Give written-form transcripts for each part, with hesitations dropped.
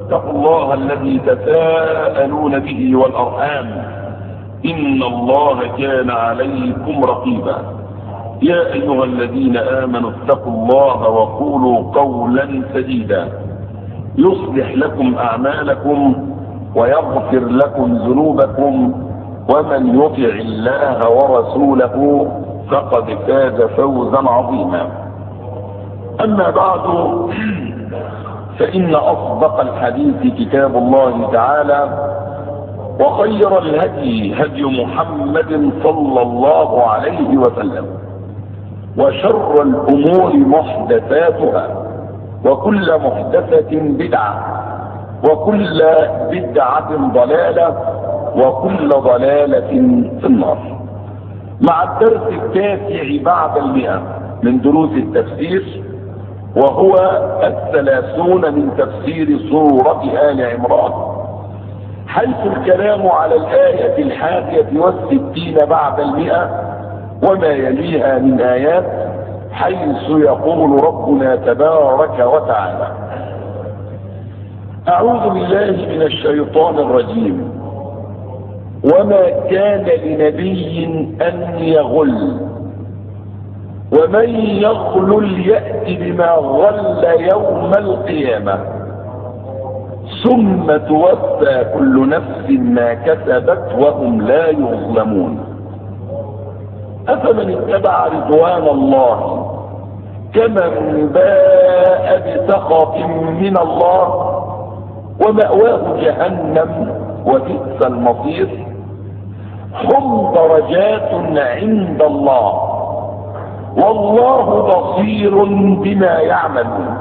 اتقوا الله الذي تساءلون به والأرحام إن الله كان عليكم رقيبا. يا أيها الذين آمنوا اتقوا الله وقولوا قولا سديدا يصلح لكم أعمالكم ويغفر لكم ذنوبكم ومن يطع الله ورسوله فقد فاز فوزا عظيما. أما بعد فإن أصدق الحديث كتاب الله تعالى وخير الهدي هدي محمد صلى الله عليه وسلم وشر الأمور محدثاتها وكل محدثة بدعة وكل بدعة ضلالة وكل ضلالة في النار. مع الدرس التاسع بعد 100 من دروس التفسير وهو 30 من تفسير سورة آل عمران، حيث الكلام على الآية 61 بعد 100 وما يليها من آيات، حيث يقول ربنا تبارك وتعالى: أعوذ بالله من الشيطان الرجيم. وما كان لنبي أن يغل ومن يغلل يأت بما غل يوم القيامة ثم توفى كل نفس ما كسبت وهم لا يظلمون. أفمن اتبع رضوان الله كمن باء بسخط من الله ومأواه جهنم وبئس المصير. هم درجات عند الله والله بصير بما يعملون.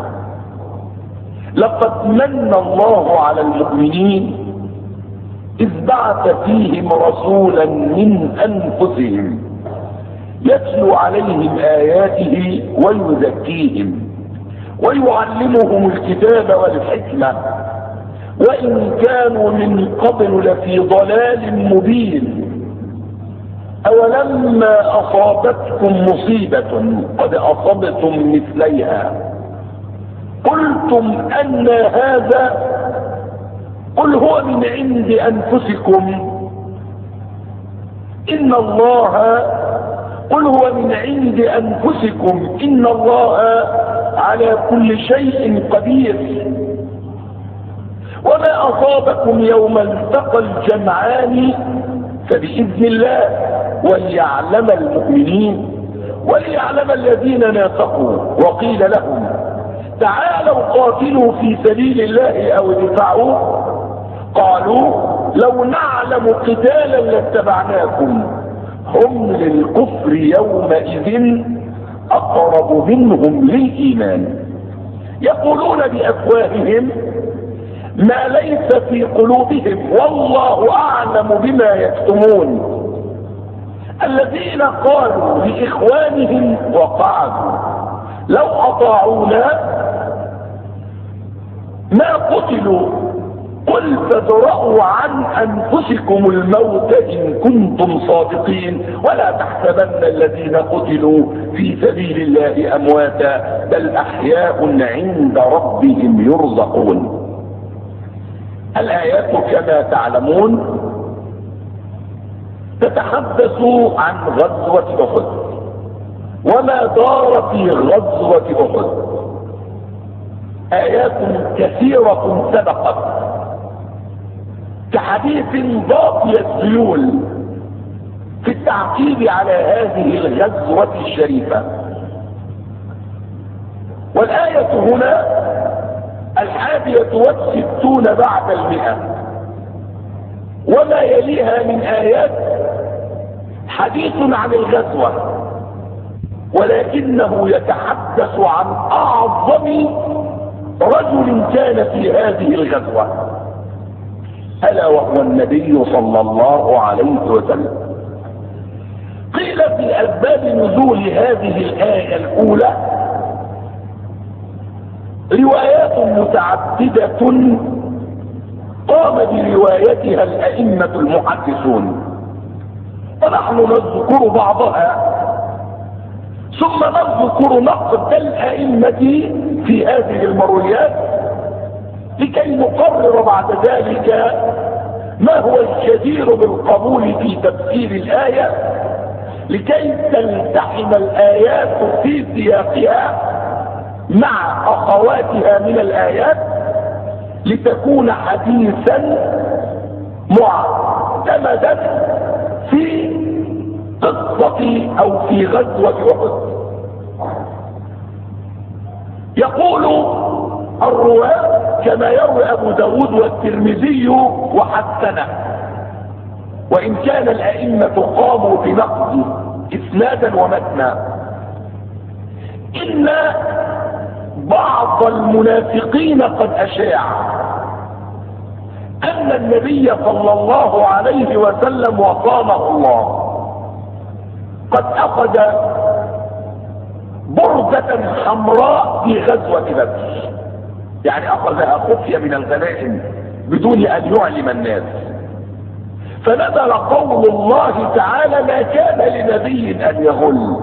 لقد من الله على المؤمنين إذ بعث فيهم رسولا من أنفسهم يتلو عليهم آياته ويزكيهم ويعلمهم الكتاب والحكمة وإن كانوا من قبل لفي ضلال مبين. أولما أصابتكم مصيبة قد أصبتم مثليها قلتم أن هذا قل هو من عند أنفسكم إن الله قل هو من عند أنفسكم إن الله على كل شيء قدير. وما أصابكم يوم التقى الجمعان فبإذن الله وليعلم المؤمنين وليعلم الذين نافقوا. وقيل لهم تعالوا قاتلوا في سبيل الله أو ادفعوا قالوا لو نعلم قتالا لاتبعناكم هم للكفر يومئذ أقرب منهم للإيمان يقولون بأفواههم ما ليس في قلوبهم والله أعلم بما يكتمون. الذين قالوا لإخوانهم وقعدوا لو أطاعونا ما قتلوا قل فادرءوا عن أنفسكم الموت إن كنتم صادقين ولا تحسبن الذين قتلوا في سبيل الله أمواتا بل أحياء عند ربهم يرزقون. الآيات كما تعلمون تتحدث عن غزوة أحد وما دار في غزوة أحد. آيات كثيرة سبقت كحديث باقي السيول في التعقيب على هذه الغزوة الشريفة. والآية هنا 61 بعد 100 وما يليها من آيات حديث عن الغزوة، ولكنه يتحدث عن أعظم رجل كان في هذه الغزوة ألا وهو النبي صلى الله عليه وسلم. قيل في أسباب نزول هذه الآية الأولى روايات متعددة قام بروايتها الأئمة المحدثون، ونحن نذكر بعضها ثم نذكر نقد الأئمة في هذه المرويات لكي نقرر بعد ذلك ما هو الجدير بالقبول في تفسير الآية، لكي تلتحم الآيات في سياقها مع أخواتها من الآيات، لتكون حديثا معتمدا في قصة أو في غزوة أحد. يقول الرواة كما يروي أبو داود والترمذي وحسنه، وإن كان الأئمة قاموا بنقد إسنادا ومتنا، إن بعض المنافقين قد أشاع أن النبي صلى الله عليه وسلم وصانه الله قد أخذ بردة حمراء في غزوة بدر، يعني أخذها خفية من الغنائم بدون أن يعلم الناس، فنزل قول الله تعالى: ما كان لنبي أن يغل.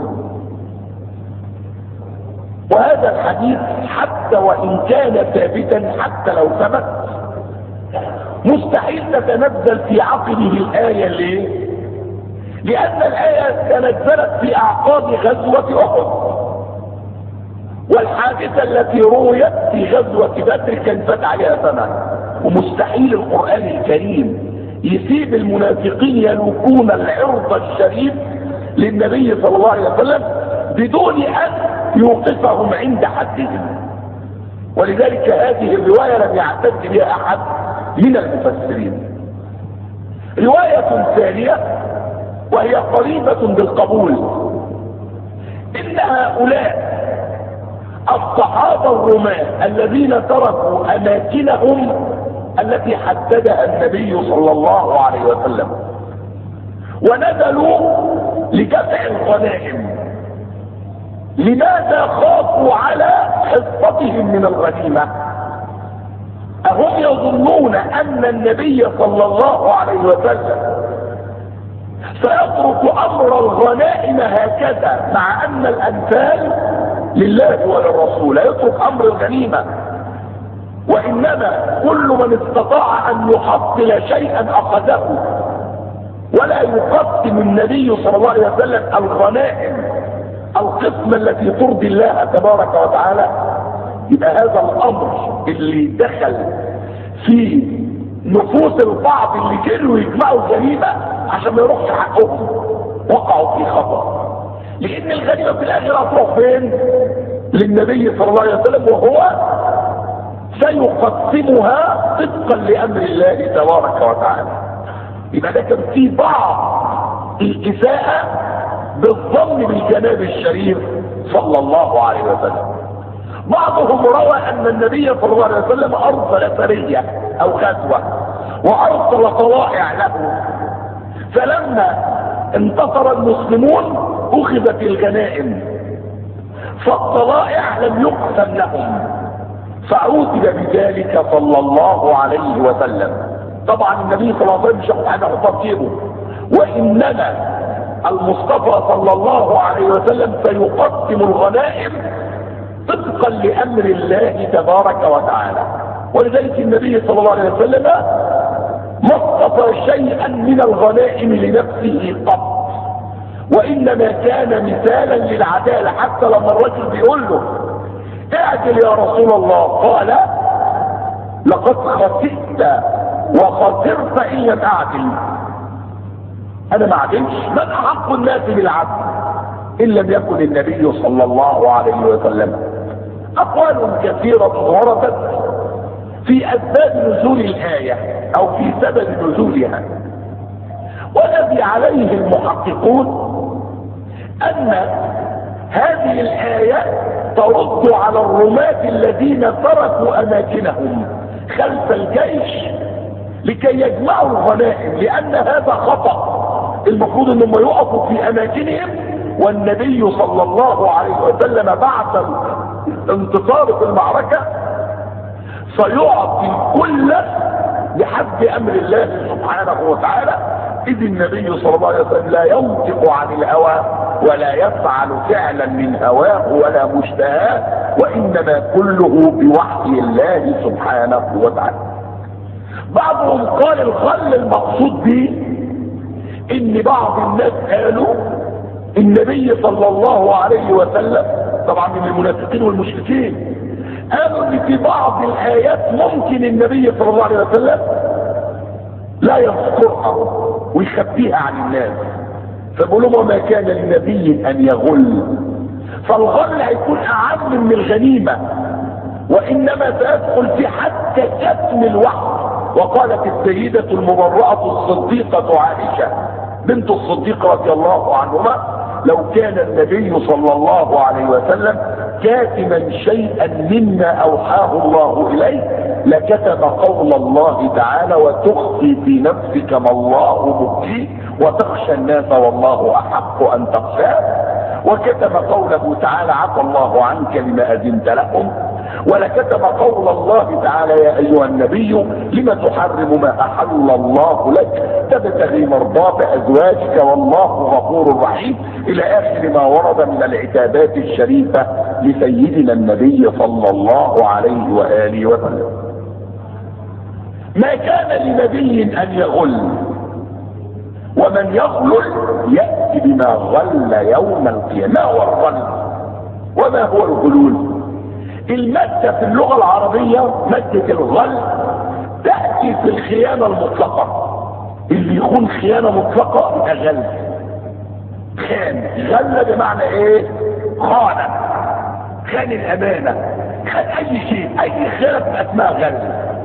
وهذا الحديث حتى وإن كان ثابتا، حتى لو ثبت، مستحيل تتنزل في عقله الآية. ليه؟ لأن الآية تنزلت في أعقاب غزوة أحد، والحادثة التي رويت في غزوة بدر كان فات عليها سنة، ومستحيل القرآن الكريم يسيب المنافقين يلوكون العرض الشريف للنبي صلى الله عليه وسلم بدون أن يوقفهم عند حدهم. ولذلك هذه الرواية لم يعتد بها أحد من المفسرين. رواية ثانية وهي قريبة بالقبول، إن هؤلاء الصحابة الرماة الذين تركوا أماكنهم التي حددها النبي صلى الله عليه وسلم ونزلوا لجمع الغنائم، لماذا خافوا على حصتهم من الغنيمة؟ أهم يظنون أن النبي صلى الله عليه وسلم سيترك أمر الغنائم هكذا، مع أن الأنفال لله وللرسول، يترك أمر الغنيمة؟ وإنما كل من استطاع أن يحصل شيئا أخذه، ولا يقدم النبي صلى الله عليه وسلم الغنائم القسمة التي ترضي الله تبارك وتعالى. يبقى هذا الأمر اللي دخل في نفوس البعض اللي كانوا يجمعوا الغنيمة عشان ما يروحش حقهم، وقعوا في خطر، لأن الغنيمة في الآخرة هتروح فين؟ للنبي صلى الله عليه وسلم، وهو سيقسمها طبقا لأمر الله تبارك وتعالى. يبقى ده كان في بعض الإساءة بالظن بالجناب الشريف صلى الله عليه وسلم. بعضهم روى أن النبي صلى الله عليه وسلم أرسل سرية أو غزوة وأرسل طلائع له، فلما انتصر المسلمون أخذت الغنائم، فالطلائع لم يقسم لهم، فعوتب بذلك صلى الله عليه وسلم. طبعا النبي صلى الله عليه وسلم مش هياخد حاجه تطيبه، وانما المصطفى صلى الله عليه وسلم سيقدم الغنائم طبقا لامر الله تبارك وتعالى. ولذلك النبي صلى الله عليه وسلم ما اصطفى شيئا من الغنائم لنفسه قط، وانما كان مثالا للعداله. حتى لما الرجل بيقول له: اعدل يا رسول الله، قال: لقد خسئت وخسرت ان لم اعدل. انا ما اعدلش، من احق الناس بالعدل ان لم يكن النبي صلى الله عليه وسلم. اقوال كثيرة وردت في اسباب نزول الاية او في سبب نزولها، والذي عليه المحققون ان هذه الآية ترد على الرماة الذين تركوا أماكنهم خلف الجيش لكي يجمعوا الغنائم، لأن هذا خطأ. المفروض أنهم يقفوا في أماكنهم، والنبي صلى الله عليه وسلم بعد الانتصار في المعركة سيعطي كل بحسب أمر الله سبحانه وتعالى، إذ النبي صلى الله عليه وسلم لا ينطق عن الهوى ولا يفعل فعلا من هواه ولا مشتهاه، وانما كله بوحي الله سبحانه وتعالى. بعضهم قال الغل المقصود به ان بعض الناس قالوا النبي صلى الله عليه وسلم، طبعا من المنافقين والمشركين، قالوا ان في بعض الايات ممكن النبي صلى الله عليه وسلم لا يذكرها ويخبيها عن الناس، فبيقولوا وما كان لنبي ان يغل، فالغل هيكون اعم من الغنيمه، وانما سيدخل في حتى كتم الوحي. وقالت السيده المبرأة الصديقه عائشه بنت الصديق رضي الله عنهما: لو كان النبي صلى الله عليه وسلم كاتما شيئا مما اوحاه الله اليه لكتب قول الله تعالى: وتخفي في نفسك ما الله مبديه وتخشى الناس والله احق ان تخشاه. وكتب قوله تعالى: عفى الله عنك لما اذنت لهم. ولكتب قول الله تعالى: يا ايها النبي لم تحرم ما احل الله لك تبتغي مرضات ازواجك والله غفور رحيم، الى اخر ما ورد من العتابات الشريفه لسيدنا النبي صلى الله عليه واله وسلم. ما كان لنبي ان يغل، ومن يغل ياتي بما غل يوم القيامه. ما هو الغل وما هو الغلول؟ المادة في اللغة العربية مادة الغل تأتي في الخيانة المطلقة، اللي يكون خيانة مطلقة يبقى غل. خان غل بمعنى ايه؟ خان الامانة، خان اي شيء، اي خيانة اسمها غل.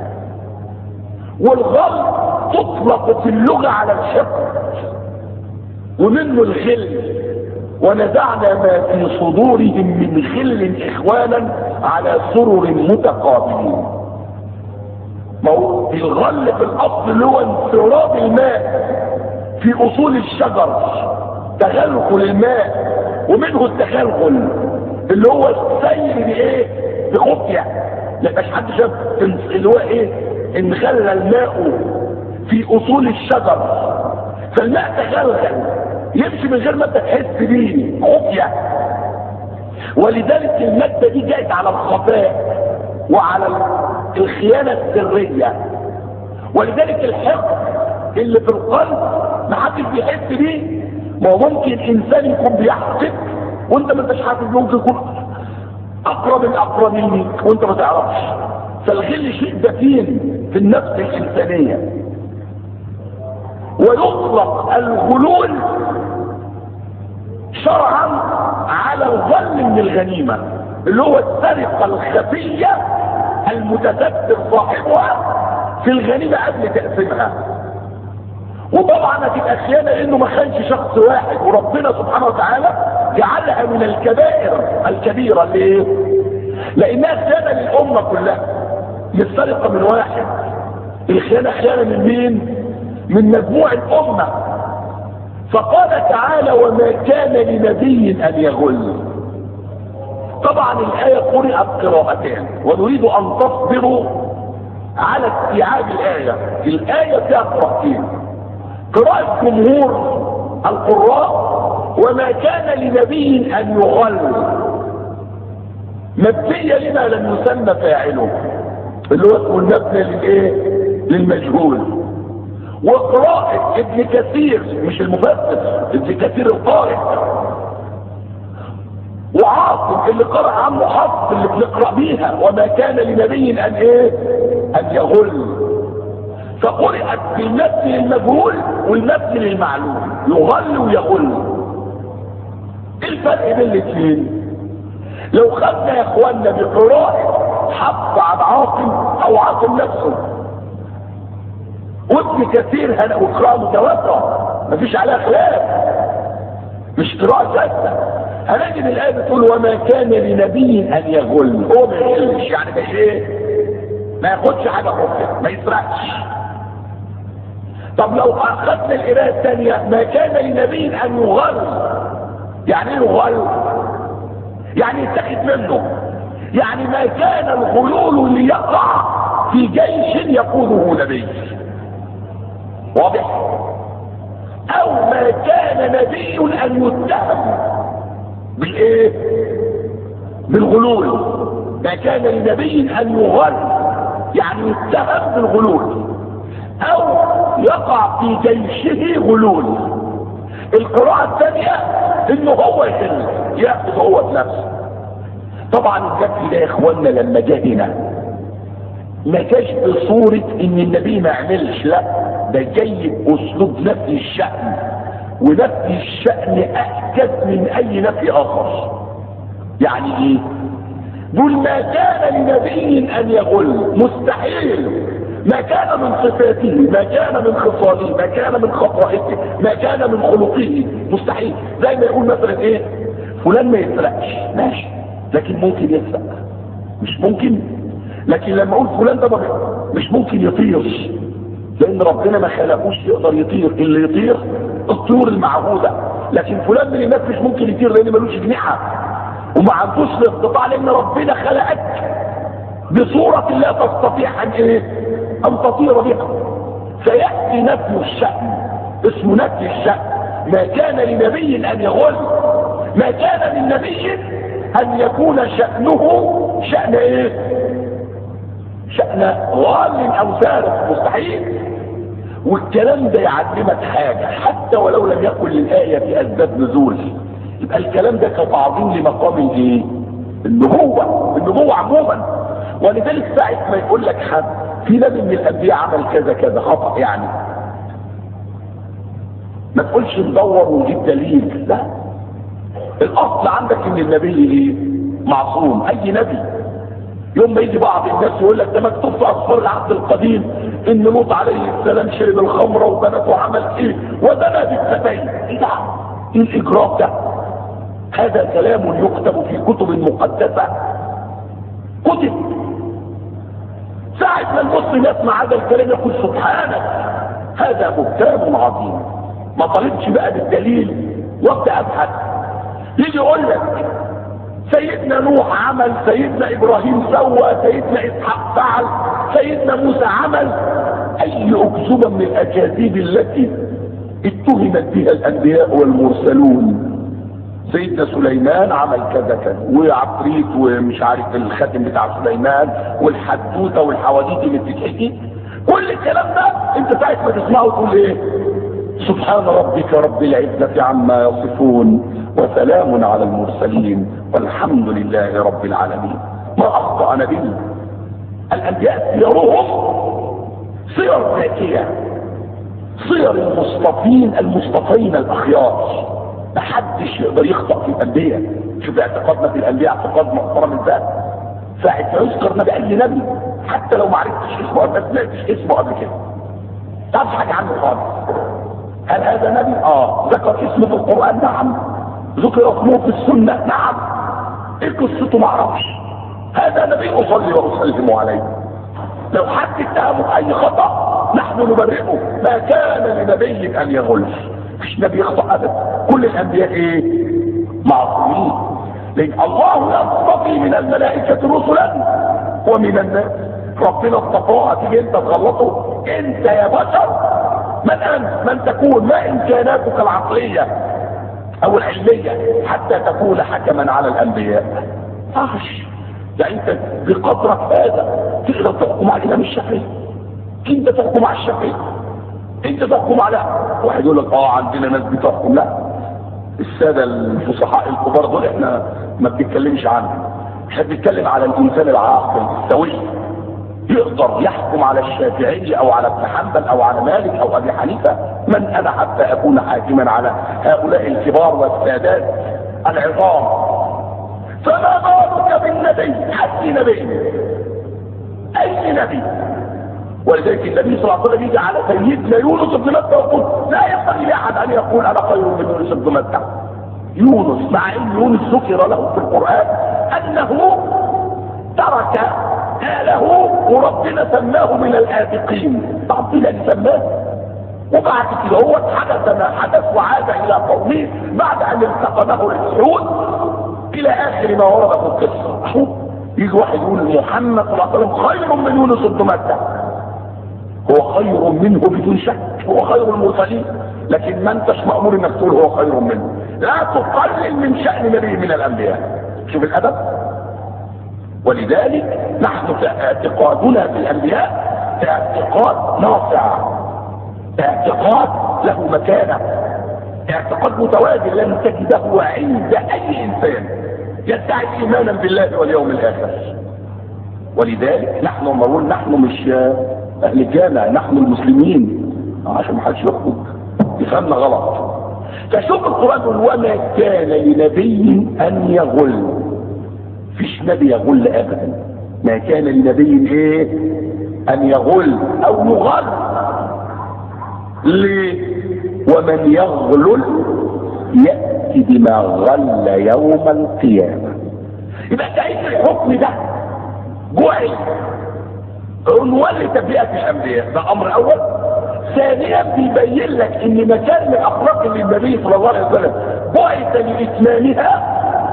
والغل تطلق في اللغة على الحقد، ومنه الغل: ونزعنا ما في صدورهم من غل اخوانا على سرر متقابلين. ما هو الغل في الاصل اللي هو انفراد الماء في اصول الشجر، تغلغل الماء، ومنه التغلغل اللي هو السير بايه؟ بخفيه. لا مش حد شاف اللي هو ايه؟ ان غل الماء في اصول الشجر، فالماء تغلغل يمشي من غير ما انت تحس بيه، خفيه. ولذلك المادة دي جاءت على الخفاء وعلى الخيانة السرية. ولذلك الحقد اللي في القلب ما حدش بيحس بيه. ما هو ممكن انسان يكون بيحقد وانت ما انتش حاسس، ممكن يكون اقرب منك وانت ما تعرفش. فالغل شيء دفين في النفس الانسانية. ويطلق الغلول شرعا على الغل من الغنيمة، اللي هو السرقة الخفية المتستر صاحبها في الغنيمة قبل تقسيمها. وطبعا هتبقى خيانة لانه ما خانش شخص واحد، وربنا سبحانه وتعالى جعلها من الكبائر الكبيرة. ليه؟ لانها خيانة للامة كلها، مش سرقة من واحد. الخيانة خيانة من مين؟ من مجموع الامة. فقال تعالى: وما كان لنبي ان يغل. طبعا الايه قرأت قراءتين، ونريد ان تصبروا على استيعاب الايه فيها قراءتين. قراءة جمهور القراء: وما كان لنبي ان يغل، مبنية لما لم يسمى فاعله، اللي هو اسمه المبنى للايه؟ للمجهول. وقراءة ابن كثير مش المفسر، ابن كثير القارئ، وعاصم اللي قرأ عنه حفص اللي بنقرأ بيها: وما كان لنبي ان ايه؟ ان يغل. فقرأت بالمبني للمجهول والمبني للمعلوم، يغل ويغل. ايه الفرق بين الاثنين؟ لو خدنا يا اخوانا بقراءة حفص عن عاصم او عاصم نفسه وابن كثير وقراءة متواترة مفيش عليها خلاف، مش قراءة ثابتة، هنجد الآية بتقول: وما كان لنبي أن يغل. هو ما يغلش، يعني مش ايه؟ ما ياخدش حاجة خفية، ما يسرقش. طب لو أخذنا القراءة الثانية: ما كان لنبي أن يغل. يعني ايه يغل؟ يعني يتاخد منه. يعني ما كان الغلول ليقع في جيش يقوده نبي. واضح؟ او ما كان نبي ان يتهم بالايه؟ بالغلول. ما كان لنبي ان يغل، يعني يتهم بالغلول او يقع في جيشه غلول. القراءة الثانية انه هو يحل، يأخذ هو بنفسه. طبعا الذكي ده يا اخوانا لما جاء هنا ما جاش بصورة ان النبي ما عملش، لا ده جاي باسلوب نفي الشأن، ونفي الشأن اكد من اي نفي اخر. يعني ايه؟ قل ما كان لنبي ان يغل، مستحيل. ما كان من صفاته، ما كان من خصاله، ما كان من خصائصه، ما كان من خلقه، مستحيل. زي ما يقول مثلا ايه، فلان ما يسرقش، ماشي، لكن ممكن يسرق، مش ممكن. لكن لما اقول فلان ده مش ممكن يطير، لان ربنا ما خلقوش يقدر يطير. اللي يطير الطيور المعهوده، لكن فلان من الناس مش ممكن يطير لان ملوش جناحه وما عندوش الاستطاعه، لان ربنا خلقك بصوره لا تستطيع ان ايه؟ ان تطير بها. فياتي نفي الشأن، اسمه نفي الشأن. ما كان لنبي ان يغل، ما كان للنبي ان يكون شأنه شأن ايه؟ شأن غال او سارق، مستحيل. والكلام ده يعلمك حاجة، حتى ولو لم يكن للآية في أسباب نزول، يبقى الكلام ده كتعظيم لمقام الايه؟ النبوة عموما. ولذلك ساعة ما يقول لك حد في نبي من الأنبياء عمل كذا كذا خطأ، يعني ما تقولش ندور ونجيب دليل، لا. الأصل عندك إن النبي ايه؟ معصوم. أي نبي يوم ما يجي بعض الناس يقول لك ده مكتوب في أسفار العهد القديم ان لوط عليه السلام شرب الخمره وبنته عمل ايه وزنى بالفتين، ايه ده؟ ايه الاجرام ده؟ هذا كلام يكتب في كتب مقدسه، كتب. ساعة ما المسلم يسمع هذا الكلام يقول سبحانك، هذا بهتان عظيم. ما طلبش بقى بالدليل وابدا ابحث. يجي يقول لك سيدنا نوح عمل، سيدنا ابراهيم سوى، سيدنا اسحاق فعل، سيدنا موسى عمل. اي اكذوبه من الاكاذيب التي اتهمت بها الانبياء والمرسلون. سيدنا سليمان عمل كذا كذا، وعفريت ومش عارف الخاتم بتاع سليمان والحدوته والحواديت اللي بتتحكي. كل الكلام ده انت ساعه ما تسمعه تقول ايه؟ سبحان ربك رب العزه عما يصفون وسلام على المرسلين والحمد لله رب العالمين. ما اخطأ نبي. الانبياء سيرهم صير ذاتيه، صير المصطفين الاخيار. محدش يقدر يخطأ في الانبياء. شوف اعتقادنا في الانبياء اعتقاد محترم ازاي. ساعة ما يذكر نبي اي نبي حتى لو ما عرفتش اسمه، ما سمعتش اسمه قبل كده، تعرفش حاجه عنه خالص. هل هذا نبي؟ ذكر اسمه في القرآن؟ نعم. ذكر اسمه في السنة؟ نعم. ايه قصته؟ ما اعرفش. هذا نبي اصلي واسلم عليه. لو حد اتهمه اي خطأ نحن نبرئه. ما كان لنبي ان يغل، مفيش نبي يخطأ ابدا. كل الانبياء ايه؟ معصومين. لان الله يصطفي من الملائكة رسلا ومن الناس. ربنا اصطفاه. هتيجي انت تغلطه؟ انت يا بشر من انت؟ من تكون؟ ما امكاناتك العقلية او العلمية حتى تكون حكما على الانبياء؟ فحش. يعني انت بقدرك هذا تقدر تحكم على الامام الشافعي؟ انت تحكم على الشافعي؟ انت تحكم على واحد يقول لك عندنا ناس بتحكم. لا، السادة الفصحاء الكبار دول احنا ما بنتكلمش عنهم. احنا بنتكلم على الانسان العاقل السوي يقدر يحكم على الشافعي او على ابن حنبل او على مالك او ابي حنيفه. من انا حتى اكون حاكما على هؤلاء الكبار والسادات العظام؟ فما بالك بالنبي؟ اي نبي، اي نبي. ولذلك النبي صلى الله عليه وسلم يجي على سيدنا يونس بن متى ويقول لا ينبغي لاحد ان يقول انا خير من يونس بن متى. يونس، مع ان يونس ذكر له في القران انه ترك اهله وربنا سماه من الآبقين. ربنا اللي سماه. وبعد كده هو حدث ما حدث وعاد الى قومه بعد ان التقمه الحوت الى اخر ما ورد في القصه. يجي واحد يقول محمد صلى الله عليه وسلم خير من يونس بن متى. هو خير منه بدون شك، هو خير المرسلين، لكن ما انتش مأمور انك تقول هو خير منه. لا تقلل من شأن نبي من الانبياء. شوف الادب. ولذلك نحن اعتقادنا في الانبياء اعتقاد نافع، اعتقاد له مكانة، اعتقاد متوازن لن تجده عند اي انسان يدعي ايمانا بالله واليوم الاخر. ولذلك نحن نقول نحن مش اهل الجامع، نحن المسلمين، عشان ما حدش يخرج يفهمنا غلط. فشوف القرآن يقول وما كان لنبي ان يغل، فيش نبي يغل ابدا، ما كان لنبي ايه ان يغل او يغل. ليه؟ ومن يغلل يأتي بما غل يوم القيامة. يبقى تعيش الحكم ده جوعي عنوان لتبرئة الانبياء، ده امر اول. ثانيا بيبين لك ان مكان من اخلاق النبي صلى الله عليه وسلم بعث لاتمامها.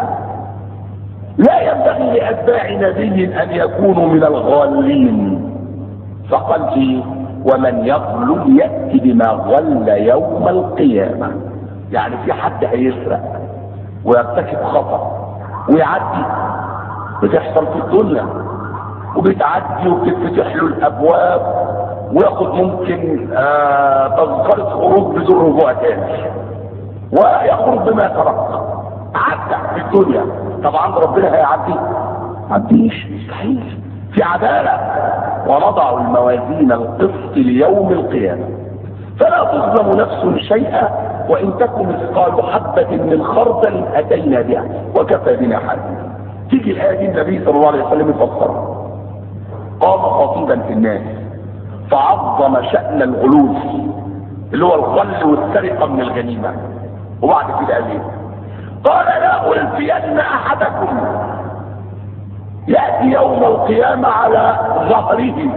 لا ينبغي لاتباع نبي ان يكونوا من الغالين، فقال فيه ومن يغل يأتي بما غل يوم القيامة. يعني في حد هيسرق ويرتكب خطأ ويعدي، بتحصل في الدنيا وبتعدي وبتتفتح له الابواب وياخد ممكن تذكرة خروج بدون رجوع تاني ويخرج بما ترك. عدى في الدنيا، طبعا ربنا هيعدي؟ عديش، مستحيل. في عدالة ونضع الموازين القسط ليوم القيامة فلا تظلم نفس شيئا وان تكن مثقال حبة من خردل اتينا بها وكفى بنا حاسبا. تيجي الآية دي النبي صلى الله عليه وسلم يفسرها. قام خطيبا في الناس فعظم شأن الغلول اللي هو الغل والسرقة من الغنيمة، وبعد كده قال ايه؟ قال لا ألفين أحدكم يأتي يوم القيامة على ظهره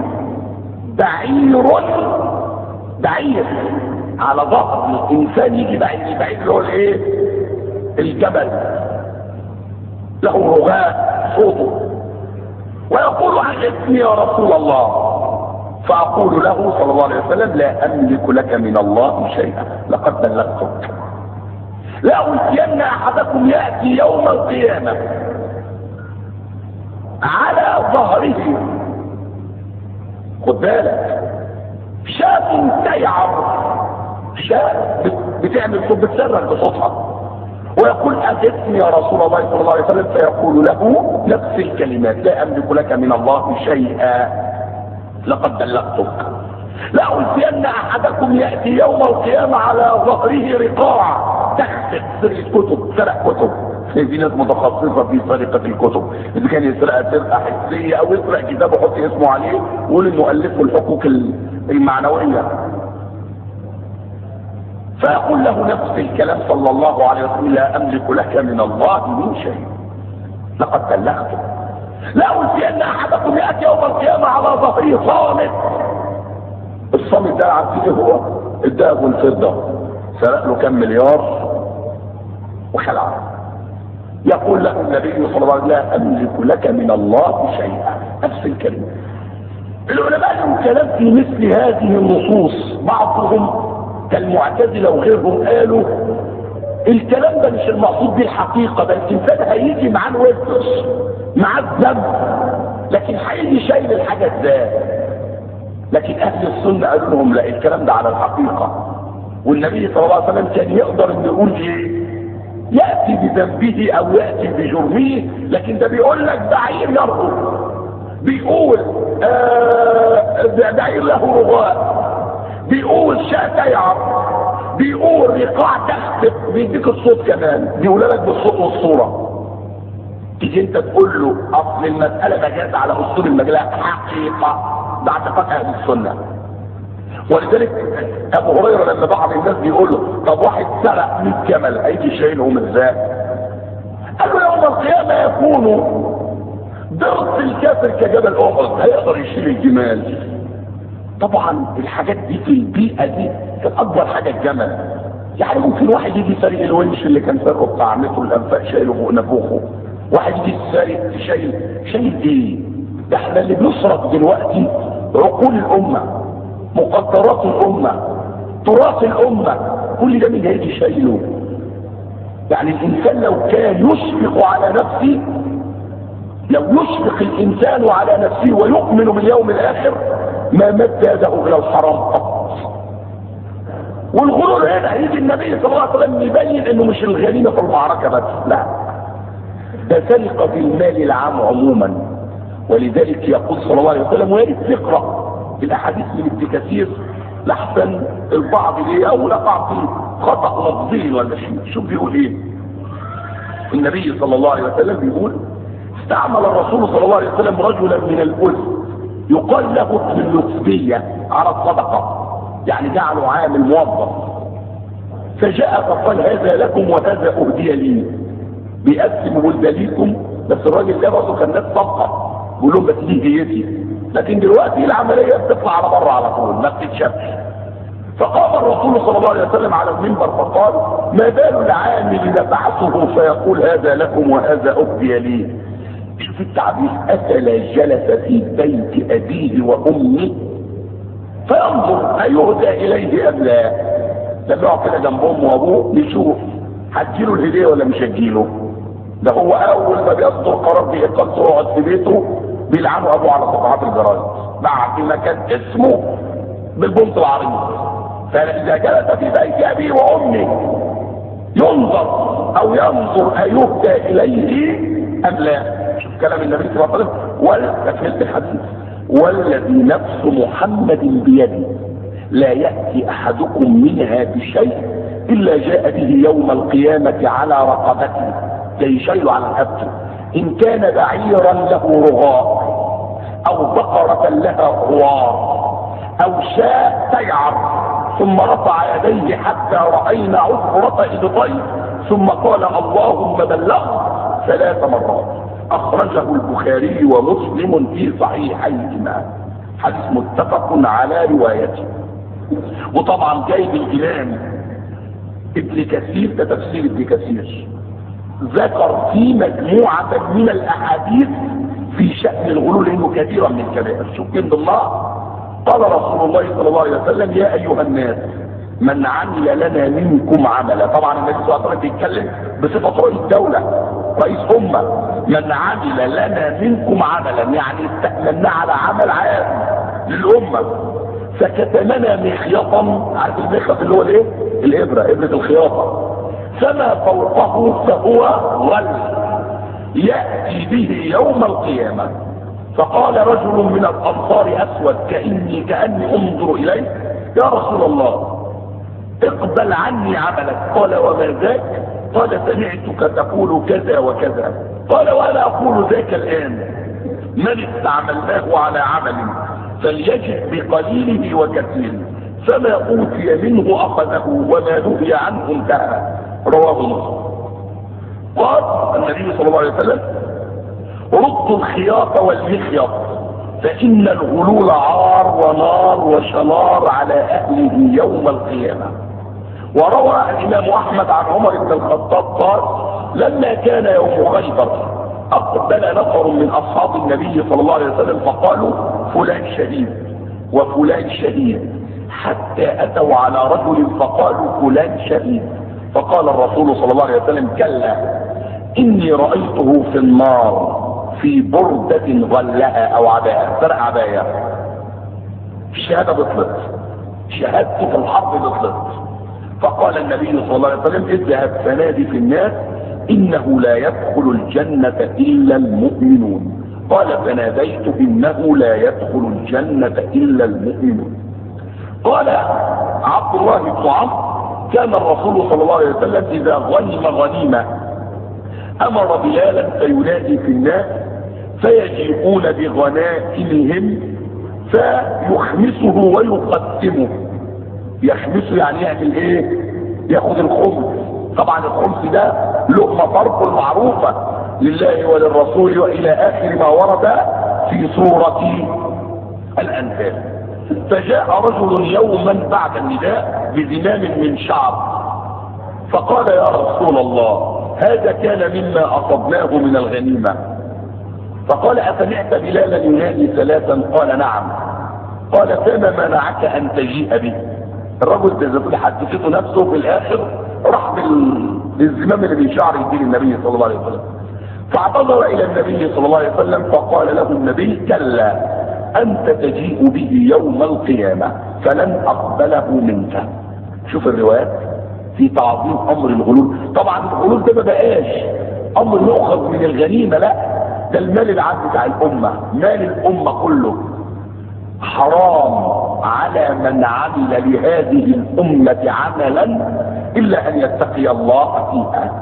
بعير على ظهر الإنسان يجي بعير اللي هو الايه؟ الجبل، له رغاء صوته، ويقول عن اسمي يا رسول الله، فأقول له صلى الله عليه وسلم لا أملك لك من الله شيئا لقد بلغتك. لا ألفين أحدكم يأتي يوم القيامة على ظهره، خد بالك، شاة تيعر، شاة بتعمل صوت بتصرخ بصوتها، ويقول أجدني يا رسول الله صلى الله عليه وسلم، فيقول له نفس الكلمات لا أملك لك من الله شيئا لقد بلغتك. لا ألفين أحدكم يأتي يوم القيامة على ظهره رقاع تخسف كتب، سرق كتب. في ناس متخصصة في سرقة الكتب، إذا كان يسرقها سرقة حسية أو يسرق كتاب ويحط اسمه عليه ويقول إنه ألفه الحقوق المعنوية، فيقول له نفس الكلام صلى الله عليه وسلم لا أملك لك من الله من شيء لقد بلغتك. لا ألفين أحدكم يأتي يوم القيامة على ظهره صامت. الصامت ده عارفين هو الذهب والفضة، سرق له كم مليار وخلع. يقول له النبي صلى الله عليه وسلم لا أملك لك من الله شيئا، نفس الكلمة. العلماء لهم كلام في مثل هذه النصوص، بعضهم كالمعتزلة وغيرهم قالوا الكلام ده مش المقصود بالحقيقة، ده الإنسان هيجي معاه الوسوس معاه الذنب لكن هيجي شايل الحاجة ازاي. لكن أهل السنة قالوا لهم لا، الكلام ده على الحقيقة، والنبي صلى الله عليه وسلم كان يقدر انه يقول ايه؟ يأتي بذنبه أو يأتي بجرمه، لكن ده بيقول لك بعير يرقب، بيقول بعير له رغاء، بيقول شاة يعر، بيقول رقاع تخطف، بيديك الصوت كمان، بيقول لك بالصوت والصورة. تيجي انت تقول له اصل المسألة مجاز على اسلوب المجاز، حقيقة ده اعتقاد اهل السنة. ولذلك ابو هريرة لما بعض الناس بيقول له طب واحد سرق 100 جمل هيجي شايلهم ازاي؟ قال له يوم القيامة يكون ضرس الكافر كجبل احد، هيقدر يشيل الجمال. طبعا الحاجات دي في البيئة دي كانت اكبر حاجة الجمل. يعني ممكن واحد يجي سارق الونش اللي كان سرقه بتاع عمته الانفاق شايله فوق نافوخه، واحد يجي سارق شايل ايه؟ ده احنا اللي بنصرف دلوقتي عقول الامة، مقدرات الامة، تراث الامة، كل ده مين هيجي شايله؟ يعني الانسان لو كان يشفق على نفسه لو يشفق الانسان على نفسه ويؤمن باليوم الاخر ما مد يده الى الحرام قط. والغرور هنا هيجي النبي صلى الله عليه وسلم يبين انه مش الغنيمه في المعركه بس، لا، ده سرقه في المال العام عموما. ولذلك يقول صلى الله عليه وسلم، ويريد تقرا الاحاديث من ابن كثير لحسن البعض ليه او لا بعض خطا لفظي ولا شيء. شوف بيقول ايه النبي صلى الله عليه وسلم؟ بيقول استعمل الرسول صلى الله عليه وسلم رجلا من الأذ يقال له ابن اللطفية على الصدقة، يعني جعله عامل موظف. فجاء فقال هذا لكم وهذا أهدي لي، بيقسم ولد ليكم. بس الراجل ده برضه كان ناس صدقة بيقول لهم بس دي هديتي، لكن دلوقتي العملية بتطلع على بره على طول ما بتتشافش. فقام الرسول صلى الله عليه وسلم على المنبر فقال ما بال العامل نبعثه فيقول هذا لكم وهذا أهدي لي. شوف التعبير، أتلا جلس في بيت أبيه وأمه فينظر أيهدى إليه أم لا. لما يقعد كده جنب أمه وأبوه نشوف هتجيله الهدية ولا مش هتجيله. ده هو أول ما بيصدر قرار بإقامته ويقعد في بيته بيلعنوا أبوه على صفحات الجرايد بعد ما كان اسمه بالبنط العريض. فإذا جلس في بيت أبيه وأمه ينظر أو ينظر أيهدى إليه أم لا. شوف كلام النبي صلى الله عليه وسلم والتكملة الحديث، والذي نفس محمد بيده لا يأتي أحدكم منها بشيء إلا جاء به يوم القيامة على رقبته، زي شيله على رقبته، إن كان بعيرا له رغاء أو بقرة لها خوار أو شاء تيعر. ثم رفع يديه حتى رأينا عفرة إبطيه ثم قال اللهم بلغ 3 مرات. أخرجه البخاري ومسلم في صحيحيهما، حديث متفق على روايته. وطبعا جايب الإمام ابن كثير، ده تفسير ابن كثير، ذكر في مجموعة من الأحاديث في شأن الغلول إنه كثيرا من الكبائر. شوف كلمة الله، قال رسول الله صلى الله عليه وسلم يا أيها الناس من عمل لنا منكم عملا. طبعا النبي صلى الله عليه وسلم بيتكلم بصفة رئيس دولة رئيس أمة. من عمل لنا منكم عملا يعني استأمنا على عمل عام للأمة فكتمنا مخيطا، عارف المخيط اللي هو الايه؟ الإبرة، إبرة الخياطة، فما فوقه فهو غل يأتي به يوم القيامة. فقال رجل من الأنصار أسود كأني أنظر إليه يا رسول الله اقبل عني عملك. قال وما ذاك؟ قال سمعتك تقول كذا وكذا. قال وانا اقول ذاك الان. من استعملناه على عمل فليجد بقليله وكثيره فما اوتي منه اخذه وما نهي عنه انتهى. رواه مسلم. قال النبي صلى الله عليه وسلم ردوا الخياط والمخيط فان الغلول عار ونار وشنار على اهله يوم القيامه. وروى الامام احمد عن عمر بن الخطاب قال لما كان يوم خيبر اقبل نفر من اصحاب النبي صلى الله عليه وسلم فقالوا فلان شهيد وفلان شهيد، حتى اتوا على رجل فقالوا فلان شهيد. فقال الرسول صلى الله عليه وسلم كلا اني رايته في النار في بردة غلها او عباءة، فرق عباية. الشهادة بطلت، شهادته في الحرب بطلت. فقال النبي صلى الله عليه وسلم اذهب فنادي في الناس انه لا يدخل الجنة الا المؤمنون. قال فناديت انه لا يدخل الجنة الا المؤمنون. قال عبد الله بن عمرو كان الرسول صلى الله عليه وسلم اذا غنم غنيمة امر بلالا فينادي في الناس فيجيئون بغنائمهم فيخمسه ويقسمه. يخمسه يعني يعمل ايه؟ ياخد الخمس. طبعا الخمس ده لقمة فرق المعروفة لله وللرسول والى اخر ما ورد في سورة الانفال. فجاء رجل يوما بعد النداء بزمام من شعر فقال يا رسول الله هذا كان مما اصبناه من الغنيمة. فقال اسمعت بلالا ينادي 3؟ قال نعم. قال فما منعك ان تجيء به؟ الرجل ده حدثته نفسه في الاخر راح بالزمام اللي من شعر يديه النبي صلى الله عليه وسلم. فاعتذر الى النبي صلى الله عليه وسلم فقال له النبي: كلا، انت تجيء به يوم القيامة فلن اقبله منك. شوف الروايات في تعظيم امر الغلول. طبعا الغلول ده ما بقاش امر يؤخذ من الغنيمة، لا، ده المال العام بتاع الامة، مال الامة كله حرام على من عمل لهذه الامة عملا الا ان يتقي الله فيها.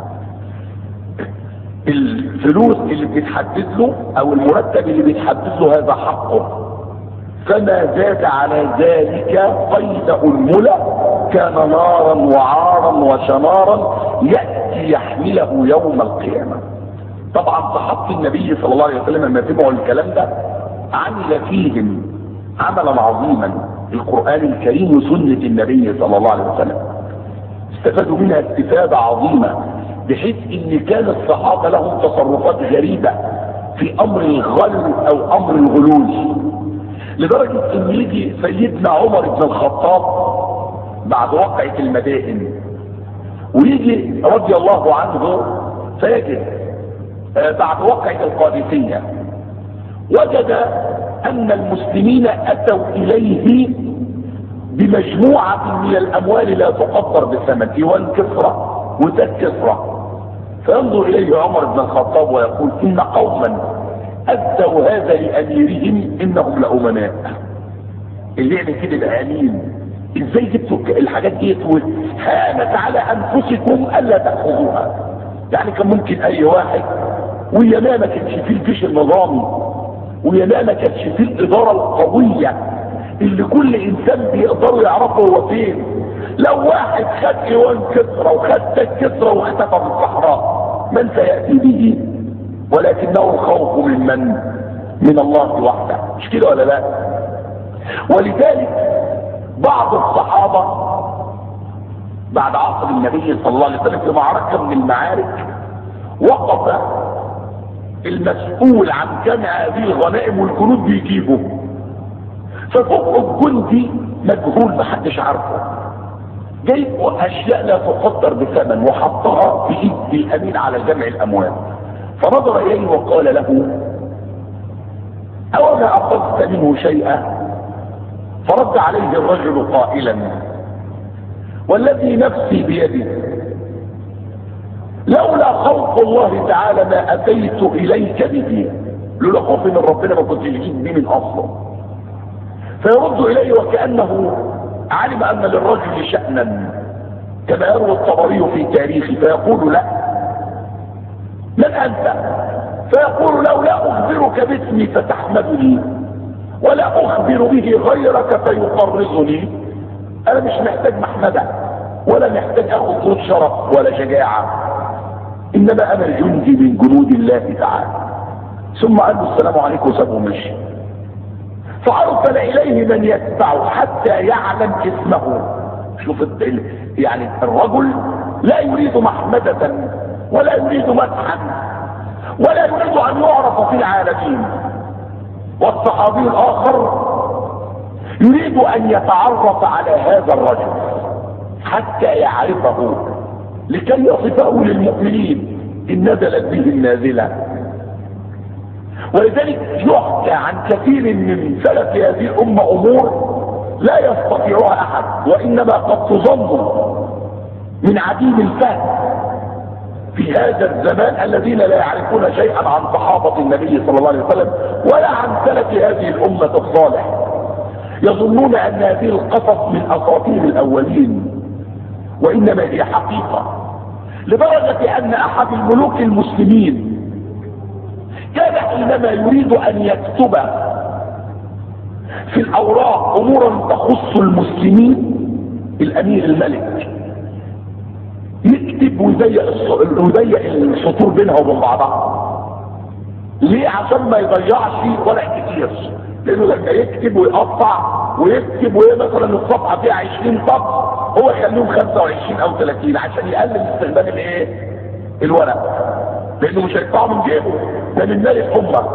الفلوس اللي بتتحدد له او المرتب اللي بيتحدد له هذا حقه، فما زاد على ذلك قيد الملا كان نارا وعارا وشنارا يأتي يحمله يوم القيامة. طبعا صحابة النبي صلى الله عليه وسلم لما سمعوا الكلام ده عمل فيهم عملا عظيما، القرآن الكريم وسنة النبي صلى الله عليه وسلم استفادوا منها استفادة عظيمة، بحيث ان كان الصحابة لهم تصرفات غريبة في امر الغل او امر الغلول، لدرجة ان يجي سيدنا عمر بن الخطاب بعد وقعة المدائن ويجي رضي الله عنه فيجد بعد وقعة القادسية وجد ان المسلمين اتوا اليه بمجموعة من الاموال لا تقدر بثمن، ديوان كسرى وتاج كسرى. فينظر اليه عمر بن الخطاب ويقول: ان قوما ادوا هذا لاميرهم انهم لامناء. اللي يعمل كده ده امين، ازاي جبتوا الحاجات دي هانت على انفسكم الا تاخذوها؟ يعني كان ممكن اي واحد، ويا ما كانش فيه الجيش النظامي، ويا ما كانش فيه الاداره القويه اللي كل انسان بيقدروا يعرفوا هو فين، لو واحد خد ايوان كسرى وخد تاج كسرى واختفى في الصحراء من سياتي به؟ ولكنه الخوف من الله وحده، مش كده ولا لا؟ ولذلك بعض الصحابة بعد عصر النبي صلى الله عليه وسلم في معركة من المعارك وقف المسؤول عن جمع هذه الغنائم والجنود بيجيبه، ففوق الجندي مجهول محدش عارفه جايب اشياء لا تقدر بثمن وحطها في ايد الامين على جمع الاموال، فنظر اليه وقال له: اوما اخذت منه شيئا؟ فرد عليه الرجل قائلا: والذي نفسي بيده لولا خوف الله تعالى ما اتيت اليك به، لولا خوف من ربنا ما كنتش جيت به من اصله. فيرد اليه وكانه علم ان للرجل شأنا كما يروي الطبري في تاريخه، فيقول: لا، من انت؟ فيقول له: لا اخبرك باسمي فتحمدني ولا اخبر به غيرك فيقرضني. انا مش محتاج محمدة ولا محتاج اخذ صوت شرف ولا شجاعة، انما انا جندي من جنود الله تعالى. ثم قال له: السلام عليكم، وسابه مشي. فارسل اليه من يتبعه حتى يعلم اسمه. شوف يعني الرجل لا يريد محمدة ولا يريد مدحا ولا يريد ان يعرف في العالمين، والصحابي الاخر يريد ان يتعرف على هذا الرجل حتى يعرفه لكي يصفه للمؤمنين ان نزلت به النازله. ولذلك يحكى عن كثير من سلف هذه الامه امور لا يستطيعها احد، وانما قد تظن من عديم الفهم في هذا الزمان الذين لا يعرفون شيئا عن صحابه النبي صلى الله عليه وسلم ولا عن سلف هذه الامه الصالح، يظنون ان هذه القصص من اساطير الاولين، وانما هي حقيقه. لدرجه ان احد الملوك المسلمين كان حينما يريد ان يكتب في الاوراق امورا تخص المسلمين، الامير الملك يكتب ويضيق السطور بينها وبين بعضها. ليه؟ عشان ما يضيعش ورق كتير، لانه لما يكتب ويقطع ويكتب وهي مثلا الصفحه فيها 20 سطر هو يخليهم 25 او 30 عشان يقلل استخدام الايه؟ الورق، لانه مش هيدفعه من جيبه، ده من مال الامه.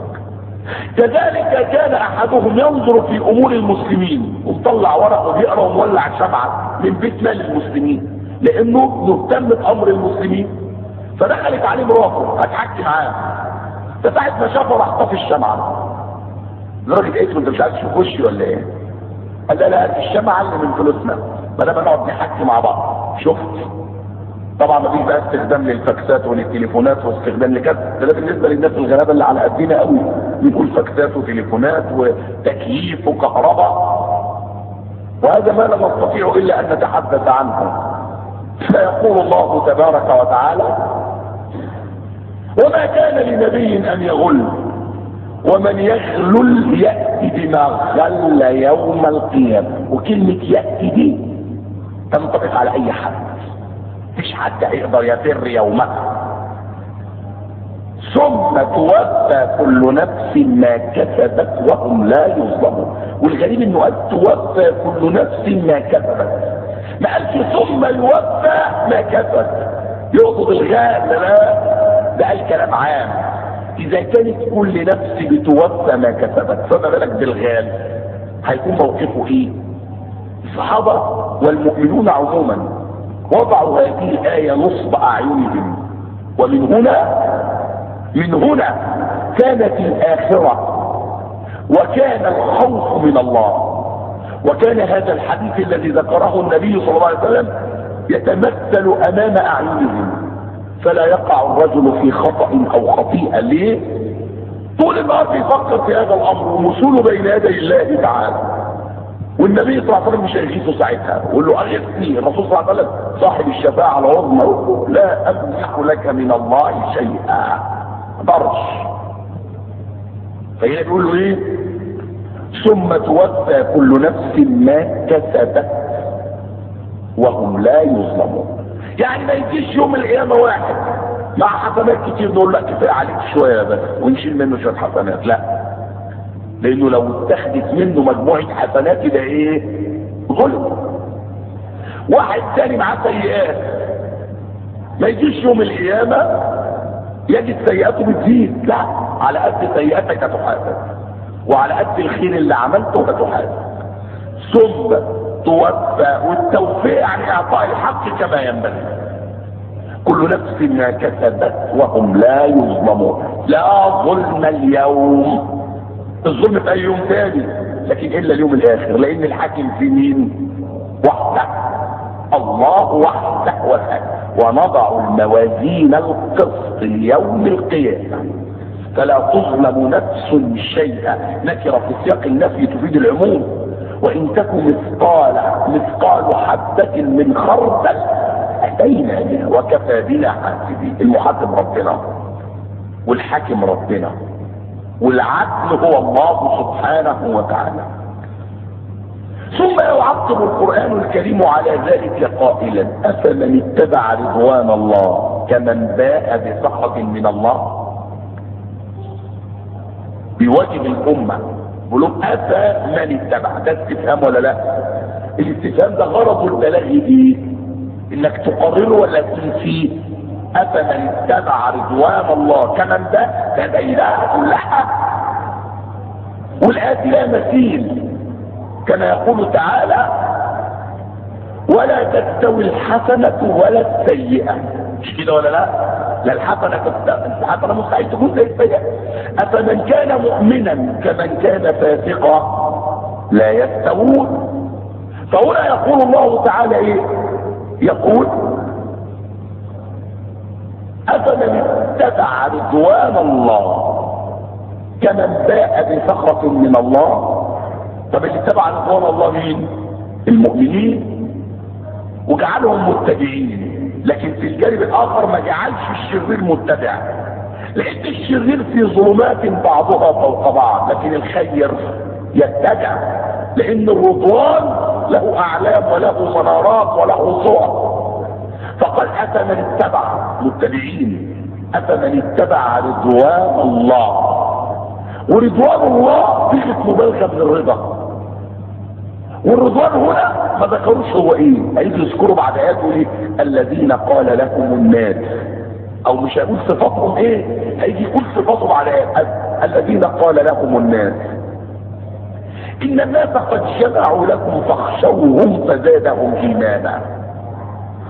كذلك كان احدهم ينظر في امور المسلمين ومطلع ورق وبيقرا ومولع شمعه من بيت مال المسلمين، لانه مهتم بامر المسلمين فدخلت عليه مراته هتحكي معاه، فساعة ما شافه راح طفي الشمعة. لدرجة قالت له انت مش عايز تشوف وشي ولا ايه؟ قال لا لا الشمعة اللي من فلوسنا ما دام نقعد نحكي مع بعض. شفت؟ طبعا مفيش بقى استخدام للفاكسات وللتليفونات واستخدام لكذا، ده بالنسبه للناس الغلابه اللي على قدنا قوي بنقول فاكسات وتليفونات وتكييف وكهرباء، وهذا ما لا نستطيع الا ان نتحدث عنه. فيقول الله تبارك وتعالى: وما كان لنبي ان يغل ومن يغلل ياتي بما غل يوم القيامه. وكلمه ياتي دي تنطبق على اي حد، مفيش حد هيقدر يفر يومها. ثم توفى كل نفس ما كسبت وهم لا يظلمون. والغريب انه قال توفى كل نفس ما كسبت، ما قالش ثم يوفى ما كسبت. يقصد الغاء؟ لا، ده قال كلام عام. اذا كانت كل نفس بتوفى ما كسبت فما بالك بالغال؟ هيكون موقفه ايه؟ الصحابه والمؤمنون عموما وضعوا هذه الآية نصب أعينهم، ومن هنا كانت الآخرة وكان الخوف من الله، وكان هذا الحديث الذي ذكره النبي صلى الله عليه وسلم يتمثل أمام أعينهم، فلا يقع الرجل في خطأ أو خطيئة. ليه؟ طول النهار بيفكر في هذا الأمر ووصوله بين يدي الله تعالى، والنبي صلى الله عليه وسلم مش هيغيثه ساعتها ويقول له اغثني. الرسول صلى الله عليه وسلم صاحب الشفاعه العظمى لا امنح لك من الله شيئا، ما اقدرش. فهنا بيقول له ايه؟ ثم توفى كل نفس ما كسبت وهم لا يظلمون. يعني ما يجيش يوم القيامه واحد مع حسنات كتير نقول لك كفايه عليك شويه بس ونشيل منه شويه حسنات، لا، لانه لو اتخذت منه مجموعة حسنات ده ايه؟ ظلم. واحد تاني معاه سيئات، ما يجيش يوم القيامة يجد سيئاته بتزيد، لا، على قد سيئاتك هتحاسب وعلى قد الخير اللي عملته هتحاسب. ثم توفى، والتوفيق يعني اعطاء الحق كما ينبغي. كل نفس ما كسبت وهم لا يظلمون. لا ظلم اليوم. الظلم في اي يوم تاني لكن الا اليوم الاخر، لان الحاكم في مين؟ وحده، الله وحده والحق. ونضع الموازين القسط ليوم القيامه فلا تظلم نفس شيئا. نكره في سياق النفي تفيد العموم. وان تكن مثقال حبه من خردل اتينا بها وكفى بنا حاسبين. المحاسب ربنا والحاكم ربنا والعدل هو الله سبحانه وتعالى. ثم يعقب القرآن الكريم على ذلك قائلا: أفمن اتبع رضوان الله كمن باء بسخط من الله. بواجب الأمة بيقولوا أفمن اتبع. ده استفهام ولا لا؟ الاستفهام ده غرض البلاغي ايه؟ انك تقرره ولا تنسيه. أفمن اتبع رضوان الله كمن باء، ده إله كلها. والآية لا مثيل كما يقول تعالى: ولا تستوي الحسنة ولا السيئة. مش كده ولا لا؟ لا، الحسنة مستحيل تكون زي السيئة. أفمن كان مؤمنا كمن كان فاسقا لا يستوون. فهنا يقول الله تعالى ايه؟ يقول: أفمن اتبع رضوان الله كمن باء بسخط من الله. طب اللي اتبع رضوان الله مين؟ المؤمنين، وجعلهم متبعين. لكن في الجانب الاخر ما جعلش الشرير متبع، لان الشرير في ظلمات بعضها فوق بعض، لكن الخير يتبع، لان الرضوان له اعلام وله منارات وله صور. فقال: أفمن اتبع متبعين، أفمن اتبع رضوان الله. ورضوان الله صيغة مبالغة من الرضا. والرضوان هنا ما ذكروش هو ايه، هيجي يذكروا بعد ايات ايه؟ الذين قال لهم الناس، او مش هيقول صفاتهم ايه، هيجي يقول صفاتهم على ايات الذين قال لهم الناس ان الناس قد جمعوا لكم فاخشوهم فزادهم ايمانا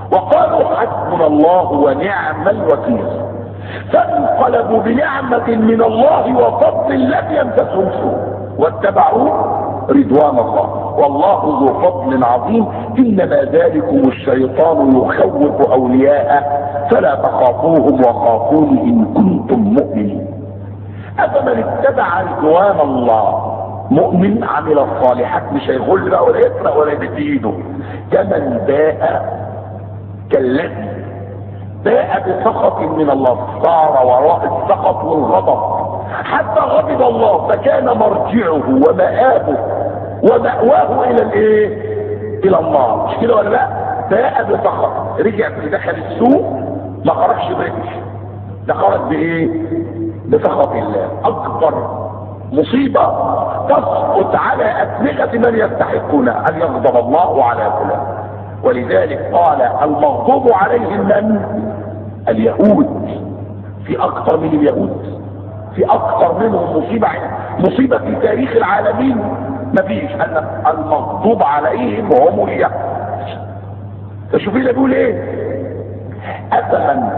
وقالوا حسبنا الله ونعم الوكيل، فانقلبوا بنعمة من الله وفضل لم يمسسهم سوء واتبعوا رضوان الله والله ذو فضل عظيم. انما ذلكم الشيطان يخوف اولياءه فلا تخافوهم وخافون ان كنتم مؤمنين. افمن اتبع رضوان الله مؤمن عمل الصالحات، مش هيغل بقى ولا يسرق ولا يمد ايده، كمن باء كالذي باء بسخط من الله، صار وراء السخط والغضب حتى غضب الله فكان مرجعه ومآبه ومأواه الى الايه؟ الى النار. مش كده ولا لا؟ باء بسخط، رجع دخل السوق ما خرجش برجل، ده خرج بايه؟ بسخط الله. اكبر مصيبة تسقط على ادمغة من يستحقون ان يغضب الله على فلان. ولذلك قال المغضوب عليهم من؟ اليهود. في اكثر من اليهود، في اكثر منهم مصيبة في تاريخ العالمين مفيش ان المغضوب عليهم وهم اليهود. فشوفي اللي بيقول ايه؟ افمن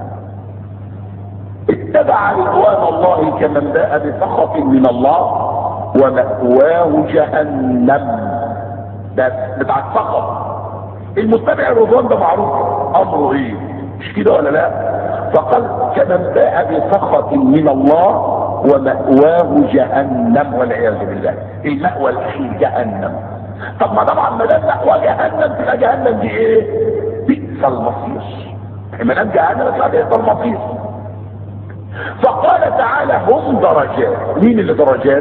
اتبع رضوان الله كمن باء بسخط من الله ومأواه جهنم. ده بتاع السخط. المتبع الرضوان ده معروف امره ايه؟ مش كده ولا لا؟ فقال كمن باء بسخط من الله ومأواه جهنم والعياذ بالله. المأوى الاخير جهنم. طب ما طبعا ما دام مأوى جهنم تبقى جهنم دي ايه؟ بئس المصير. ما دام جهنم تبقى بئس المصير. فقال تعالى هم درجات. مين اللي درجات؟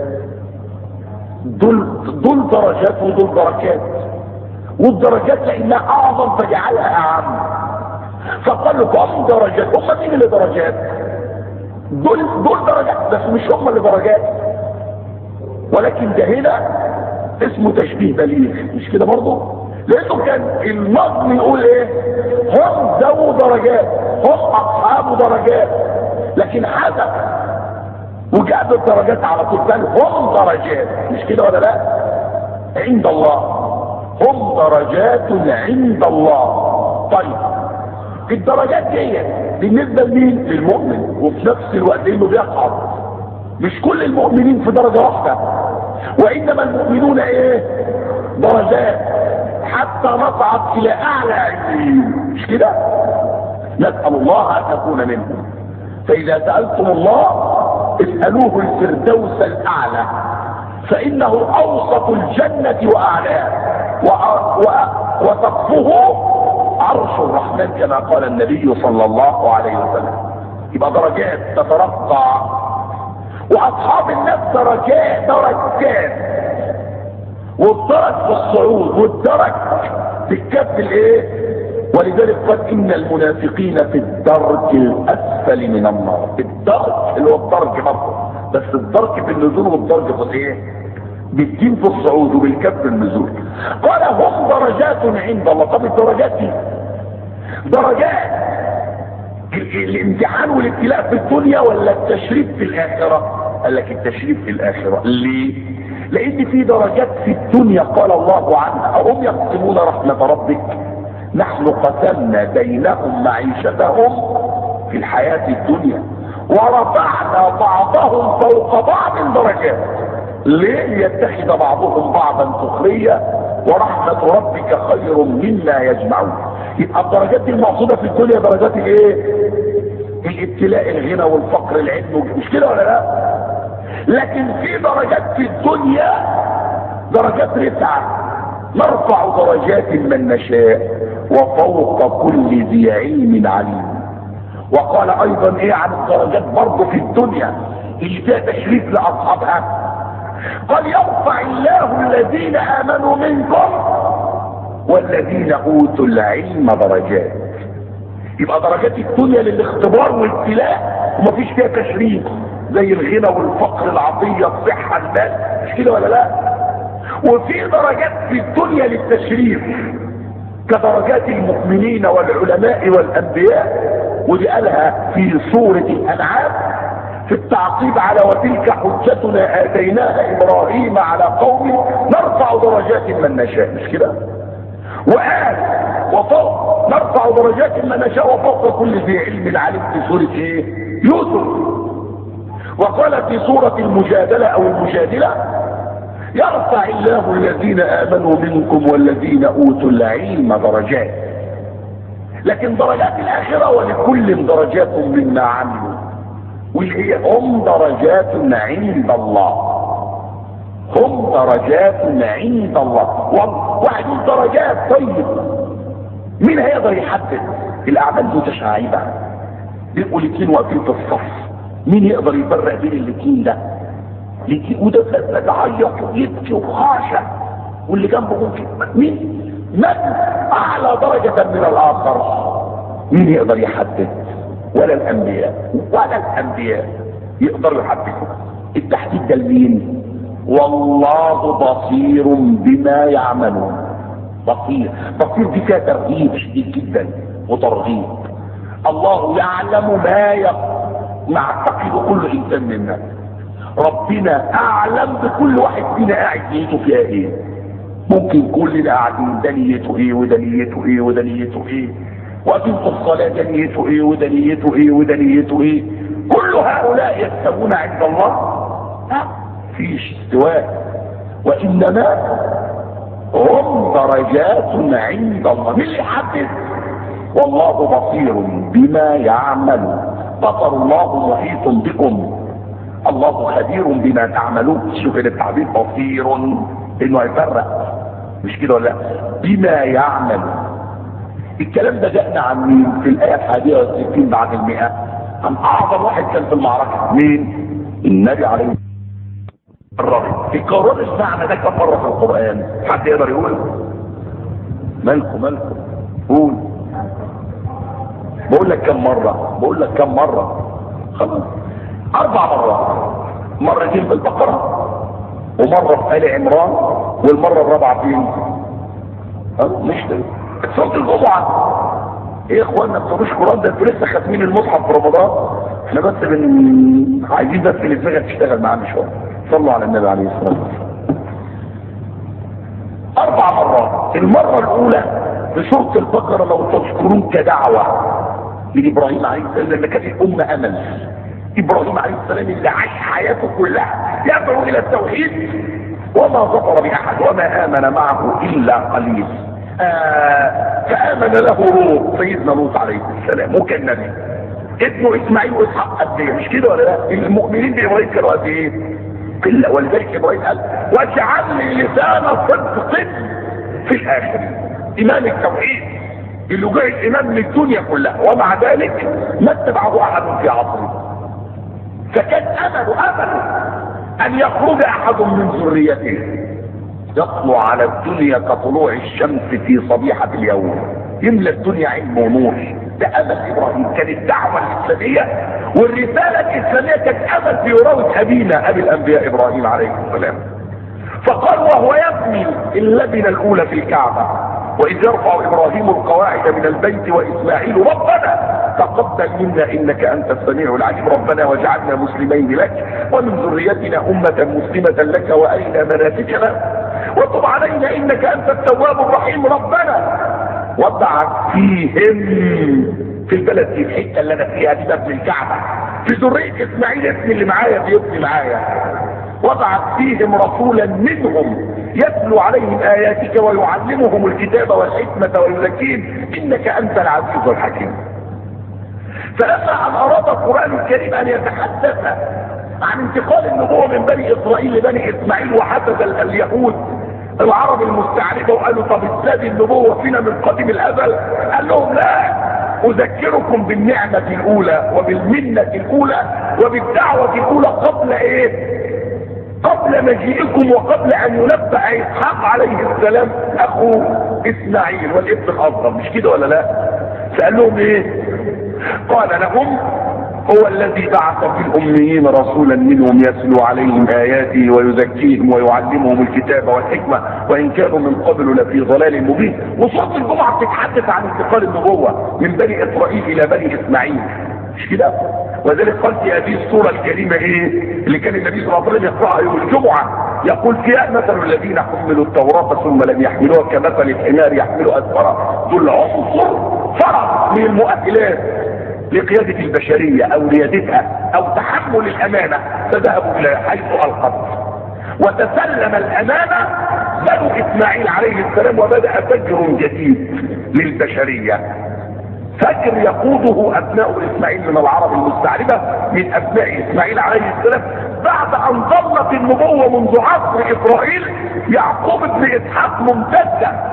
دول درجات ودول دركات، والدرجات لانها اعظم فجعلها اعم. فقال لكم هم درجات. هم مين اللي درجات؟ دول درجات بس مش هم اللي درجات، ولكن ده هنا اسمه تشبيه بليغ. مش كده برضه؟ لانه كان النظم يقول ايه؟ هم ذو درجات، هم اصحاب درجات، لكن حذف وجاب الدرجات على طول قال هم درجات. مش كده ولا لا؟ عند الله هم درجات عند الله. طيب الدرجات دي بالنسبه لمين؟ للمؤمن، وفي نفس الوقت انه بيصعد. مش كل المؤمنين في درجه واحده، وانما المؤمنون ايه؟ درجات حتى نصعد الى اعلى عليين. مش كده؟ نسال الله ان نكون منهم. فاذا سالتم الله اسالوه الفردوس الاعلى فانه اوسط الجنه واعلاها وسقفه عرش الرحمن كما قال النبي صلى الله عليه وسلم. يبقى درجات تترقى، واصحاب الناس درجات. والدرج في الصعود والدرج في الكف الايه؟ ولذلك قال ان المنافقين في الدرج الاسفل من النار. الدرج اللي هو الدرج برضه، بس الدرج في النزول والدرج في الايه؟ بالدين في الصعود وبالكف في النزول. قال هم درجات عند الله. طب الدرجات دي درجات الامتحان والابتلاء في الدنيا ولا التشريف في الاخره؟ قال لك التشريف في الاخره. ليه؟ لان في درجات في الدنيا قال الله عنها هم يقسمون رحمه ربك نحن قسمنا بينهم معيشتهم في الحياه الدنيا ورفعنا بعضهم فوق بعض درجات. ليه؟ ليتخذ بعضهم بعضا سخريا ورحمه ربك خير مما يجمعون. يبقى الدرجات دي المقصوده في الدنيا درجات الايه؟ الابتلاء، الغنى والفقر، العلم. مش كده ولا لا؟ لكن في درجات في الدنيا درجات رفعه، نرفع درجات من نشاء وفوق كل ذي علم عليم. وقال ايضا ايه عن الدرجات برضه في الدنيا اللي فيها تشريف لاصحابها؟ قال يرفع الله الذين امنوا منكم والذين اوتوا العلم درجات. يبقى درجات الدنيا للاختبار والابتلاء ومفيش فيها تشريف زي الغنى والفقر، العطيه، الصحه، المال. مش كده ولا لا؟ وفي درجات في الدنيا للتشريف كدرجات المؤمنين والعلماء والانبياء، ودي قالها في سوره الانعام في التعقيب على وتلك حجتنا اتيناها ابراهيم على قومه نرفع درجات من نشاء. مش كده؟ وقال وفوق نرفع درجات من نشاء وفوق كل ذي علم عليم في سورة ايه؟ يوسف. وقال في سورة المجادلة او المجادلة: يرفع الله الذين امنوا منكم والذين اوتوا العلم درجات. لكن درجات الاخرة ولكل درجات مما عملوا، واللي هي هم درجات عند الله. هم درجات عند الله. واحد يقول درجات، طيب مين هيقدر يحدد؟ الاعمال متشعبة، بيبقوا الاثنين واقفين في الصف، مين يقدر يفرق بين الاثنين ده؟ وده بيعيط ويبكي وخاشع واللي جنبه ممكن مين؟ من اعلى درجة من الاخر؟ مين يقدر يحدد؟ ولا الانبياء يقدروا يحددوا. التحديد ده لمين؟ والله بصير بما يعملون. بصير دي فيها ترغيب شديد جدا وترغيب. الله يعلم ما يعتقد كل انسان منا. ربنا اعلم بكل واحد فينا قاعد نيته فيها ايه. ممكن كلنا قاعدين ده نيته ايه وده نيته ايه وده نيته ايه، وقتين في الصلاه ده نيته ايه وده نيته ايه وده نيته ايه. كل هؤلاء يستوون عند الله؟ لا، فيش استواء، وانما هم درجات عند الله. مين اللي يحدد؟ والله بصير بما يعمل. بصر الله محيط بكم، الله خبير بما تعملون. شوف التعبير بصير انه هيفرق، مش كده ولا بما يعمل. الكلام ده جاءنا عن مين في الايه 61 بعد 100؟ عن اعظم واحد كان في المعركه. مين؟ النبي عليه الصلاه والسلام. تكرر المعنى ده كم مره في القران؟ حد يقدر يقول؟ مالكم قول. بقول لك كم مره؟ خلاص 4 مرات. مرتين في البقره، ومره في ال عمران، والمره الرابعه فين؟ مش سوره الجمعه. ايه يا اخوانا ما بتقروش قران؟ ده انتوا لسه خاتمين المصحف في رمضان. احنا بس عايزين بس الدماغ تشتغل معانا شويه. صلوا على النبي عليه الصلاه والسلام. 4 مرات. المره الاولى في سوره البقره لو تذكرون كدعوه لابراهيم عليه السلام، لما كانت الامه امل. ابراهيم عليه السلام اللي عاش حياته كلها يدعو الى التوحيد، وما ظفر باحد وما امن معه الا قليل. فامن له لوط، سيدنا لوط عليه السلام، وكان نبي. ابنه اسماعيل واسحاق قد ايه؟ مش كده ولا لا؟ المؤمنين بابراهيم كانوا قد ايه؟ قله. ولذلك ابراهيم قال: واجعل لي لسان صدق في الاخرين. امام التوحيد اللي جاي امام للدنيا كلها، ومع ذلك ما اتبعه احد في عصره. فكان امل ان يخرج احد من ذريته يطلع على الدنيا كطلوع الشمس في صبيحة اليوم، يملى الدنيا علم ونور. ده امل ابراهيم. كانت الدعوة الاسلامية والرسالة الاسلامية كانت امل في وراء ابينا ابي الانبياء ابراهيم عليه السلام. فقال وهو يبني اللبنة الاولى في الكعبة: واذ يرفع ابراهيم القواعد من البيت واسماعيل ربنا تقبل منا انك انت السميع العليم، ربنا واجعلنا مسلمين لك ومن ذريتنا امة مسلمة لك وارنا مناسكنا وتب علينا انك انت التواب الرحيم، ربنا وابعث فيهم في البلد دي، الحته اللي انا فيها دي باب الكعبه، في ذريه اسماعيل ابني اللي معايا بيبني معايا، وابعث فيهم رسولا منهم يتلو عليهم اياتك ويعلمهم الكتاب والحكمه ويزكيهم انك انت العزيز الحكيم. فلما ان اراد القران الكريم ان يتحدث عن انتقال النبوه من بني اسرائيل لبني اسماعيل، وحدث اليهود العرب المستعربه وقالوا طب ازاي النبوه فينا من قديم الازل؟ قال لهم لا، اذكركم بالنعمه الاولى وبالمنه الاولى وبالدعوه الاولى قبل ايه؟ قبل مجيئكم وقبل ان ينبأ اسحاق عليه السلام اخو اسماعيل والابن الاصغر، مش كده ولا لا؟ فقال لهم ايه؟ قال لهم هو الذي بعث في الاميين رسولا منهم يتلو عليهم اياته ويزكيهم ويعلمهم الكتاب والحكمه وان كانوا من قبل لفي ضلال مبين. وسوره الجمعه بتتحدث عن انتقال النبوه من بني اسرائيل الى بني اسماعيل، مش كده؟ وذلك قال في هذه السوره الكريمه ايه اللي كان النبي صلى الله عليه وسلم يقراها يوم الجمعه: يقول فيها مثل الذين حملوا التوراة ثم لم يحملوها كمثل الحمار يحمل أسفارا. دول عنصر فرق من المؤهلات لقيادة البشرية او ريادتها او تحمل الامانة، فذهبوا الى حيث القت وتسلم الامانة بنو اسماعيل عليه السلام، وبدأ فجر جديد للبشرية، فجر يقوده ابناء اسماعيل من العرب المستعربة، من ابناء اسماعيل عليه السلام، بعد ان ظلت النبوة منذ عصر اسرائيل يعقوب بن اسحاق ممتدة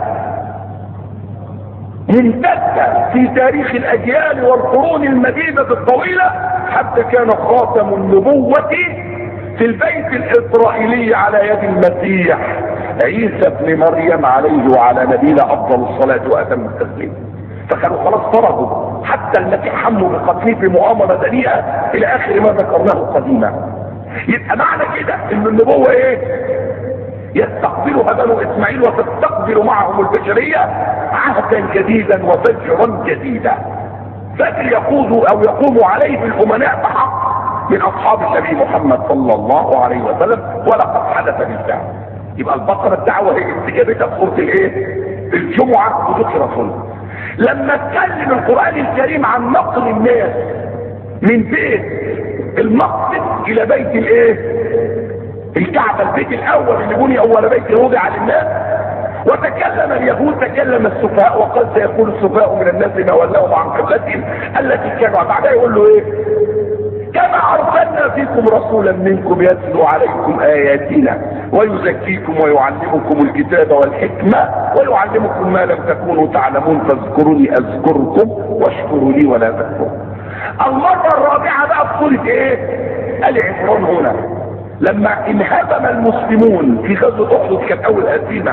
في تاريخ الاجيال والقرون المديدة الطويلة، حتى كان خاتم النبوة في البيت الاسرائيلي على يد المسيح عيسى ابن مريم عليه وعلى نبينا افضل الصلاة واتم التسليم. فكانوا خلاص فرضوا حتى التي حموا بقتله في مؤامرة دنيئة الى اخر ما ذكرناه قديما. يبقى معنى كده ان النبوة ايه؟ يستقبلها بنو اسماعيل وتستقبل معهم البشرية عهدا جديدا وفجرا جديدا، فجر يقود او يقوم عليه الامناء بحق من اصحاب النبي محمد صلى الله عليه وسلم، ولقد حدث بالفعل. يبقى البقرة الدعوة هي استجابتها في سورة الايه؟ الجمعة وذكر رسولها. لما اتكلم القرآن الكريم عن نقل الناس من بيت المقصد الى بيت الايه؟ الكعبة، البيت الاول اللي بني اول بيت وضع للناس، وتكلم اليهود، تكلم السفهاء وقال سيقول السفهاء من الناس ما ولاهم عن قبلتهم التي كانوا. بعدها يقول له ايه؟ كما ارسلنا فيكم رسولا منكم يتلو عليكم اياتنا ويزكيكم ويعلمكم الكتاب والحكمة ويعلمكم ما لم تكونوا تعلمون فاذكروني اذكركم واشكروا لي ولا تكفرون. المرة الرابعة بقى في سورة ايه؟ آل عمران هنا، لما انهزم المسلمون في غزوة احد كانت اول هزيمة،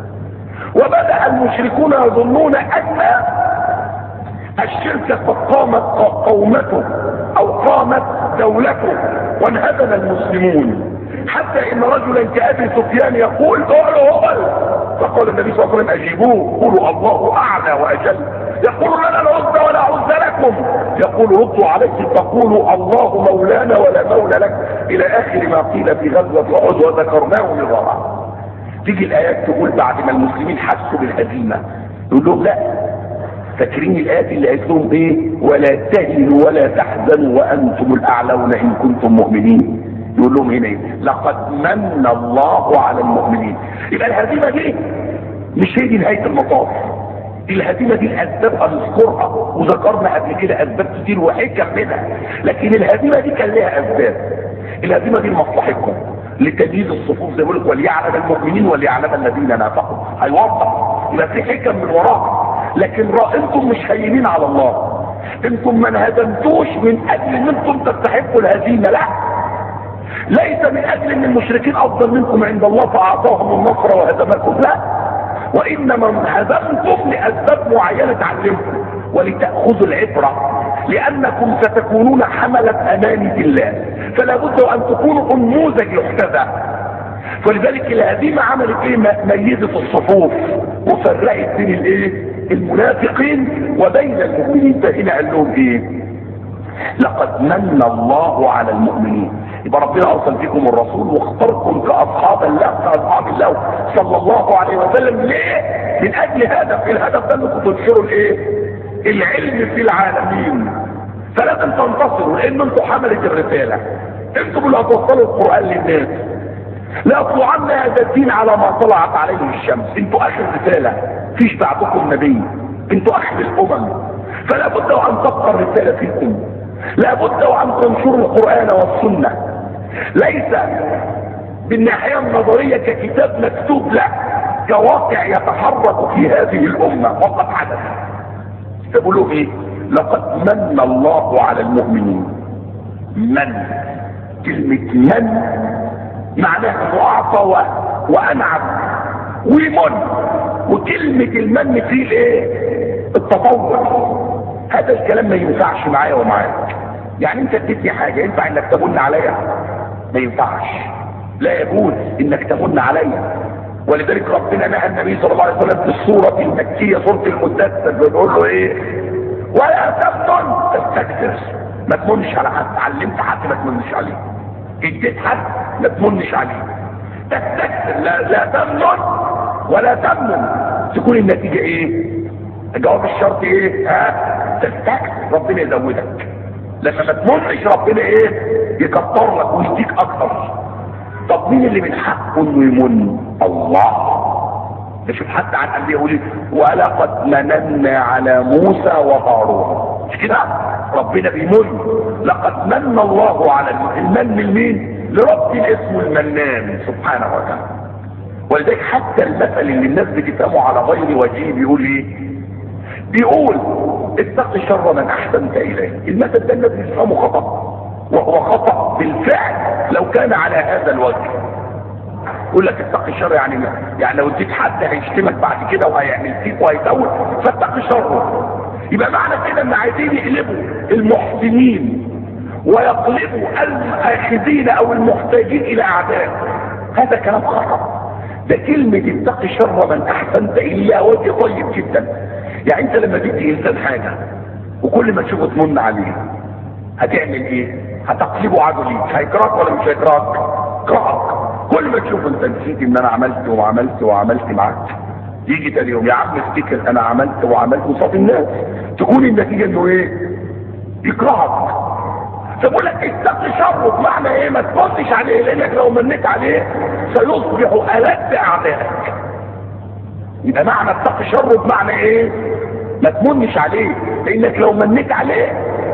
وبدأ المشركون يظنون ان الشرك قد قامت قومته او قامت دولته، وانهزم المسلمون، حتى ان رجلا كأبي سفيان يقول قولوا فقال النبي صلى الله عليه وسلم اجيبوه قولوا الله اعلى واجل. يقول لنا العزة ولا عز لكم، يقول ردوا عليه فقولوا الله مولانا ولا مولى لك، الى اخر ما قيل في غزوة احد وذكرناه مرارا. تيجي الايات تقول بعد ما المسلمين حسوا بالهزيمة يقول لهم لا، فاكرين الايات اللي قالت لهم ايه؟ ولا تهنوا ولا تحزنوا وانتم الاعلون ان كنتم مؤمنين. يقول لهم هنا ايه؟ لقد من الله على المؤمنين. يبقى الهزيمة دي مش هي دي نهاية المطاف، الهزيمة دي الاسباب هنذكرها وذكرنا قبل كده اسباب كتير وحكم منها، لكن الهزيمة دي كان لها اسباب. الهزيمة دي لمصلحتكم، لتمييز الصفوف زي ما بقول لك، وليعلم المؤمنين وليعلم الذين نافقوا، هيوضح يبقى في حكم من وراها. لكن انتم مش هينين على الله، انتم ما انهزمتوش من اجل ان انتم تستحقوا الهزيمة، لا، ليس من اجل ان المشركين افضل منكم عند الله فاعطاهم النصر وهزمكم، لا، وانما انهزمتم لاسباب معينة تعلمكم ولتأخذوا العبرة، لانكم ستكونون حملة امانة الله، فلا بد ان تكونوا انموذج يحتذى. فلذلك الهزيمة عملت ايه؟ ميزت الصفوف وفرقت بين الايه؟ المنافقين وبين المؤمنين. فهنا قال لهم ايه؟ لقد من الله على المؤمنين. يبقى ربنا ارسل فيكم الرسول واختاركم كاصحاب الله صلى الله عليه وسلم. ليه؟ من اجل هدف، الهدف ده انكم تنشروا الايه؟ العلم في العالمين. فلازم تنتصروا لان انتم حملة الرسالة، انتم اللي هتوصلوا القرآن للناس. لا يطلعن هذا الدين على ما طلعت عليه الشمس، انتوا اخر رسالة، فيش بعدكم نبي، انتوا اخر الامم، فلا بد وان تبقى الرسالة فيكم، لا بد وان تنشروا القرآن والسنة، ليس بالناحية النظرية ككتاب مكتوب، لا، كواقع يتحرك في هذه الامة وقد حدث. تقولوا ايه؟ لقد من الله على المؤمنين. من، كلمة من معناها انه اعطى وانعم ومن، وكلمة المن فيه الايه؟ التطور. هذا الكلام ما ينفعش معايا ومعاك. يعني انت اديتني حاجة ينفع انك تمن عليا؟ ما ينفعش، لا يجوز انك تمن عليا. ولذلك ربنا نهى النبي صلى الله عليه وسلم في السورة المكية سورة المدثر بيقول له ايه؟ ولا تفتن تستكثر، ما تمنش على حد، علمت حد ما تمنش عليه، اديت حد ما تمنش عليه. تستكثر، لا تمنن ولا تمنن، تكون النتيجة ايه؟ جواب الشرط ايه؟ تستكثر، ربنا يزودك. لما ما تمنش ربنا ايه؟ يكتر لك ويديك اكتر. طب مين اللي من حقه انه يمن؟ الله. نشوف حتى عن الانبياء يقول ولقد مننا على موسى وهارون، مش كده؟ ربنا بيمن. لقد من الله على المن لمين؟ لرب اسمه المنان سبحانه وتعالى. ولذلك حتى المثل اللي الناس بتفهمه على غير وجهه بيقول ايه؟ بيقول اتق شر من احسنت اليه. المثل ده الناس بيفهمه خطأ، وهو خطأ بالفعل لو كان على هذا الوجه. يقول لك اتق الشر يعني لو اديت حد هيشتمك بعد كده وهيعمل فيك وهيزود، فاتق شره. يبقى معنى كده ان عايزين يقلبوا المحسنين ويقلبوا الاخذين او المحتاجين الى اعداء. هذا كلام خطأ. ده كلمة اتق شر من احسنت اليه وجه طيب جدا. يعني انت لما تدي انسان حاجة وكل ما تشوفه تمن عليه هتعمل ايه؟ هتقلبه عدو ليك. هيكرهك ولا مش هيكرهك؟ كرهك. كل ما تشوف انت نسيت ان انا عملت وعملت وعملت معاك، يجي تاني يوم يا عم افتكر انا عملت وعملت وصف الناس، تكون النتيجه انه ايه؟ يكرهك. فبقول لك اتق شره بمعنى ايه؟ ما تبصش عليه، لانك لو منيت عليه سيصبح ألد اعدائك. يبقى معنى اتق شره بمعنى ايه؟ ما تمنش عليه، لانك لو منيت عليه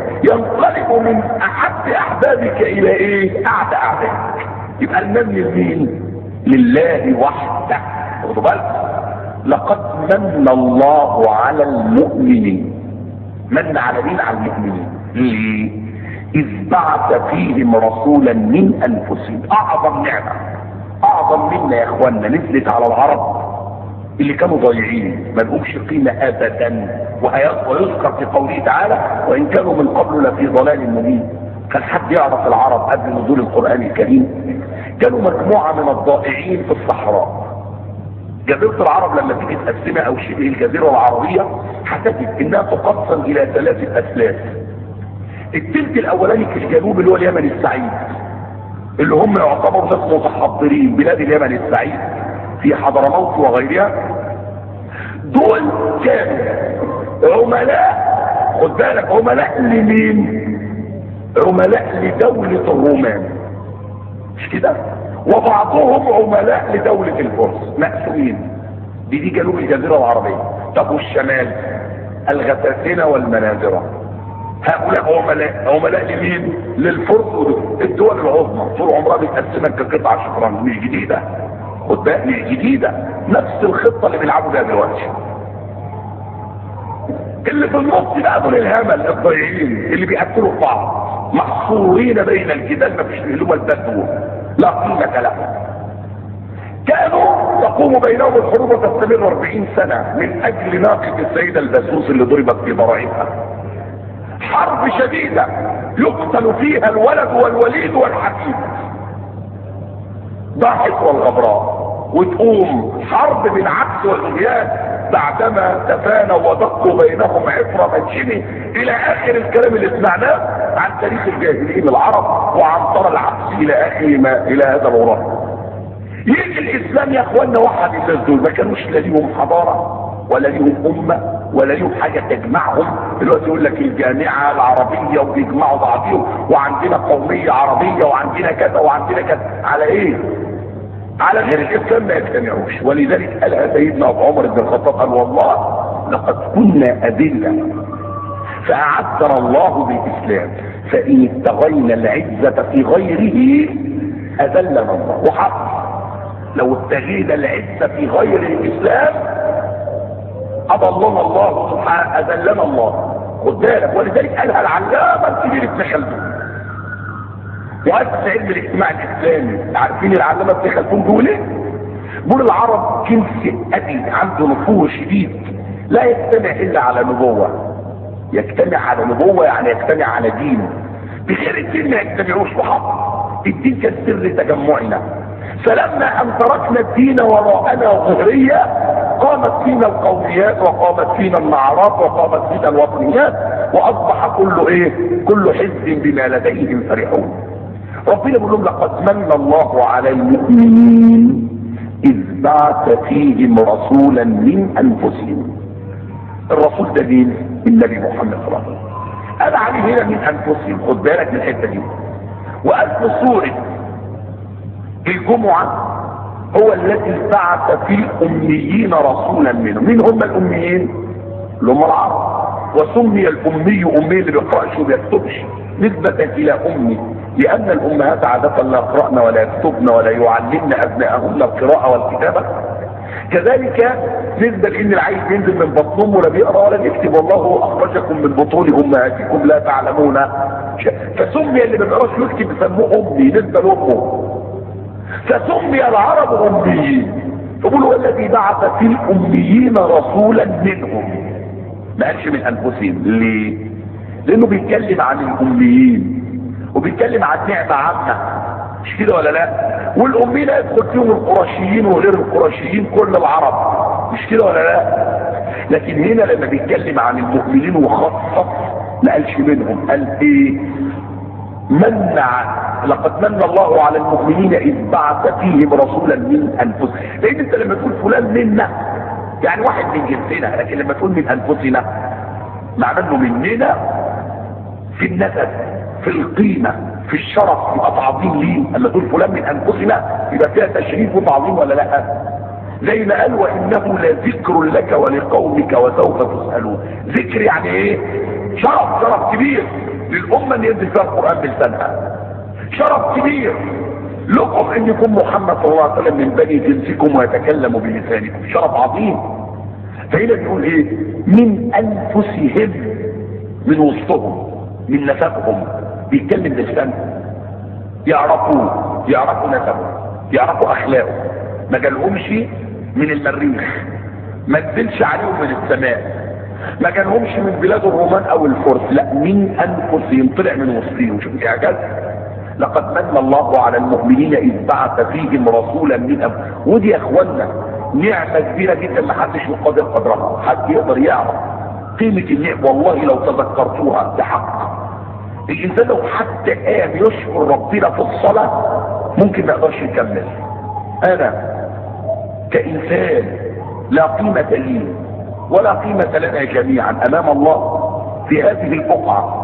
ينقلب من احب احبابك الى ايه؟ اعدى اعدائك. يبقى المن لمين؟ لله وحده. خدوا بالكم، لقد من الله على المؤمنين. من على مين؟ على المؤمنين. ليه؟ اذ بعث فيهم رسولا من انفسهم. اعظم نعمه، اعظم منا يا اخوانا نزلت على العرب اللي كانوا ضايعين ما لهمش قيمه ابدا. ويذكر في قوله تعالى وان كانوا من قبل لفي ضلال مبين. كان حد يعرف العرب قبل نزول القرآن الكريم؟ كانوا مجموعة من الضائعين في الصحراء. جزيرة العرب لما تيجي تقسمها او شبه الجزيرة العربية هتجد انها تقسم الى 3 اسلاف. التلت الاولاني في الجنوب اللي هو اليمن السعيد، اللي هم يعتبروا ناس متحضرين، بلاد اليمن السعيد في حضرموت وغيرها. دول كانوا عملاء، خد بالك، عملاء لمين؟ عملاء لدولة الرومان، مش كده؟ وبعضهم عملاء لدولة الفرس، مقسومين. دي جنوب الجزيرة العربية. طب والشمال؟ الغساسنة والمنازرة. هؤلاء عملاء لمين؟ للفرس. الدول العظمى طول عمرها بتقسمها كقطع شطرنج، مش جديدة. خد بالك، مش جديدة، نفس الخطة اللي بيلعبوا بيها دلوقتي. اللي في النص بقى دول الهمل الضايعين اللي بيقتلوا بعض، محصورين بين الجبال، ما فيش لهم البدو، لا قيمة لهم. كانوا تقوم بينهم الحروب وتستمر 40 سنة من اجل ناقة السيدة البسوس اللي ضربت في ضرائبها. حرب شديدة يقتل فيها الولد والوليد والحفيد، ضاحك والغبراء. وتقوم حرب بالعكس والعيان بعدما تفانوا ودقوا بينهم عفرة منشني الى اخر الكلام اللي سمعناه عن تاريخ الجاهليين العرب وعنتر العبس الى هذا الوراء. يجي الاسلام يا اخوانا وحد الناس دول، ما كانوش لا ليهم حضارة ولا ليهم امة ولا ليهم حاجة تجمعهم. دلوقتي يقول لك الجامعة العربية وبيجمعوا بعضهم وعندنا قومية عربية وعندنا كذا وعندنا كذا. على ايه؟ على غير الاسلام ما يجتمعوش. ولذلك قالها سيدنا ابو عمر بن الخطاب، قال والله لقد كنا اذلة فاعزنا الله بالاسلام فان ابتغينا العزة في غيره اذلنا الله. وحق لو ابتغينا العزة في غير الاسلام اضلنا الله سبحانه، اذلنا الله. خد بالك، ولذلك قالها العلامة الكبير ابن خلدون مؤسس علم الاجتماع الاسلامي. عارفين العلامة ابن خلدون بيقول ايه؟ بيقول العرب جنس ابي عنده نفور شديد لا يجتمع الا على نبوة. يجتمع على نبوة يعني يجتمع على دين، بغير الدين ما يجتمعوش بحق. الدين كان سر تجمعنا، فلما ان تركنا الدين وراءنا ظهرية قامت فينا القوميات وقامت فينا النعرات وقامت فينا الوطنيات، واصبح كل حزب بما لديهم فرحون. ربنا بيقول لهم لقد من الله على المؤمنين اذ بعث فيهم رسولا من انفسهم. الرسول ده مين؟ النبي محمد صلى الله عليه وسلم. قال عليه هنا من انفسهم، خد بالك من الحته دي. وقال في سوره الجمعه هو الذي بعث في الاميين رسولا منهم. مين هم الاميين؟ اللي هم العرب. وسمي الامي امي اللي بيقراش وبيكتبش نسبه الى امي، لان الامهات عاده لا يقرأن ولا يكتبن ولا يعلمن ابنائهن القراءه والكتابه. كذلك نسبه لان العيل ينزل من بطن امه لا بيقرا ولا بيكتب، والله اخرجكم من بطون امهاتكم لا تعلمون. فسمي اللي ما بيقراش ويكتب يسموه امي نسبه لامه، فسمي العرب اميين. يقولوا الذي بعث في الاميين رسولا منهم، ما قالش من انفسهم. ليه؟ لانه بيتكلم عن الاميين وبيتكلم عن نعمه عامه، مش كده ولا لا؟ والاميين يدخل فيهم القرشيين وغير القرشيين كل العرب، مش كده ولا لا؟ لكن هنا لما بيتكلم عن المؤمنين وخاصه ما قالش منهم، قال ايه؟ لقد من الله على المؤمنين اذ بعث فيهم رسولا من انفسهم. لان انت لما تقول فلان منا يعني واحد من جنسنا، لكن لما تقول من انفسنا معناه انه مننا في النسب في القيمه في الشرف، يبقى تعظيم ليه. اما تقول فلان من انفسنا يبقى فيها تشريف وتعظيم ولا لا؟ زي ما قال وانه لذكر لك ولقومك وسوف تسالون. ذكر يعني ايه؟ شرف كبير للامه ان ينزل فيها القران بلسانها، شرف كبير لكم ان يكون محمد صلى الله عليه وسلم من بني جنسكم ويتكلم بلسانكم، شرف عظيم. فهنا بيقول ايه؟ من انفسهم، من وسطهم من نسبهم، بيتكلم بلسانهم، يعرفوا نسبه، يعرفوا اخلاقه، ما جالهمش من المريخ، ما نزلش عليهم من السماء، ما جالهمش من بلاد الرومان او الفرس، لا من انفسهم، طلع من وسطهم. شوف الاعجاز. لقد من الله على المؤمنين اذ بعث فيهم رسولا من انفسهم. ودي يا اخوانا نعمه كبيره جدا ما حدش يقدر قدرها، حد يقدر يعرف قيمه النعمه. والله لو تذكرتوها بحق الانسان لو حتى قام يشكر ربنا في الصلاه ممكن ما يقدرش يكمل. انا كانسان لا قيمه لي ولا قيمه لنا جميعا امام الله في هذه البقعه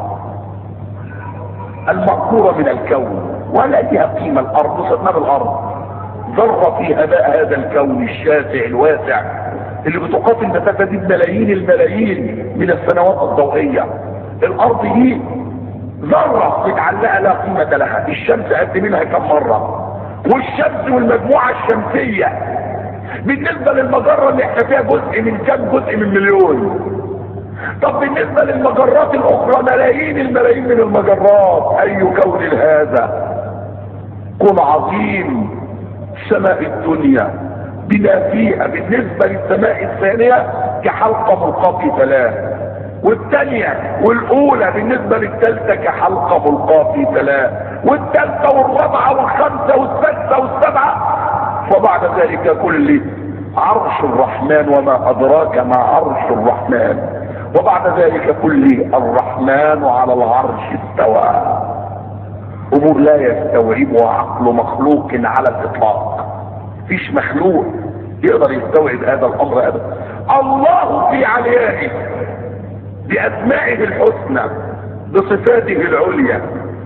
المقهوره من الكون، ولا لها قيمه. الارض صدنا الارض ذره في هباء هذا الكون الشاسع الواسع اللي بتقاتل مسافه دي بملايين الملايين من السنوات الضوئيه. الارض دي ذره متعلقه لا قيمه لها. الشمس قد منها كم مره، والشمس والمجموعه الشمسيه بالنسبه للمجره اللي احنا فيها جزء من كم جزء من مليون. طب بالنسبه للمجرات الاخرى ملايين الملايين من المجرات. اي كون هذا؟ كون عظيم. سماء الدنيا بما فيها بالنسبه للسماء الثانيه كحلقه ملقاه في ثلاث، والثانيه والاولى بالنسبه للثالثه كحلقه ملقاه في ثلاث، والثالثه والرابعه والخامسه والسادسه والسبعه. وبعد ذلك كله عرش الرحمن وما ادراك ما عرش الرحمن. وبعد ذلك كله الرحمن على العرش استوى. امور لا يستوعبها عقل مخلوق على الاطلاق. فيش مخلوق يقدر يستوعب هذا الامر ابدا. الله في عليائه باسمائه الحسنى بصفاته العليا،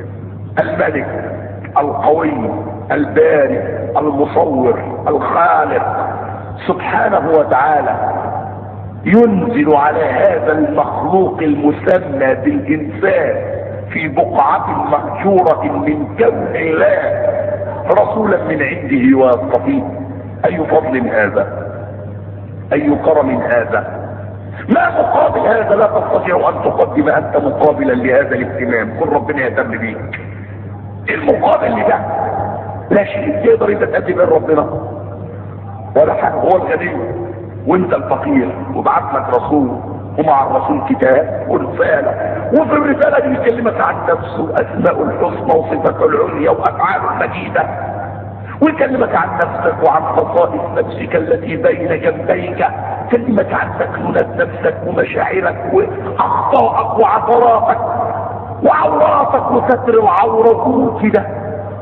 الملك القوي البارئ المصور الخالق سبحانه وتعالى، ينزل على هذا المخلوق المسمى بالانسان في بقعة مهجورة من كون الله رسولا من عنده ويصطفيه. اي فضل هذا، اي كرم هذا. ما مقابل هذا لا تستطيع ان تقدم انت مقابلا لهذا الاهتمام. كل ربنا يهتم بيك. المقابل لده لا شيء تقدر انت تقدم من ربنا ولا حاجه. هو الغني وانت الفقير، وبعت لك رسول ومع الرسول كتاب ورساله، وفي الرساله دي بيكلمك عن نفسه اسماء الحسنى وصفاته العليا وافعاله المجيده، ويكلمك عن نفسك وعن خصائص نفسك التي بين جنبيك، كلمك عن مكنونات نفسك ومشاعرك واخطائك وعثراتك وعوراتك وستر العوره كده.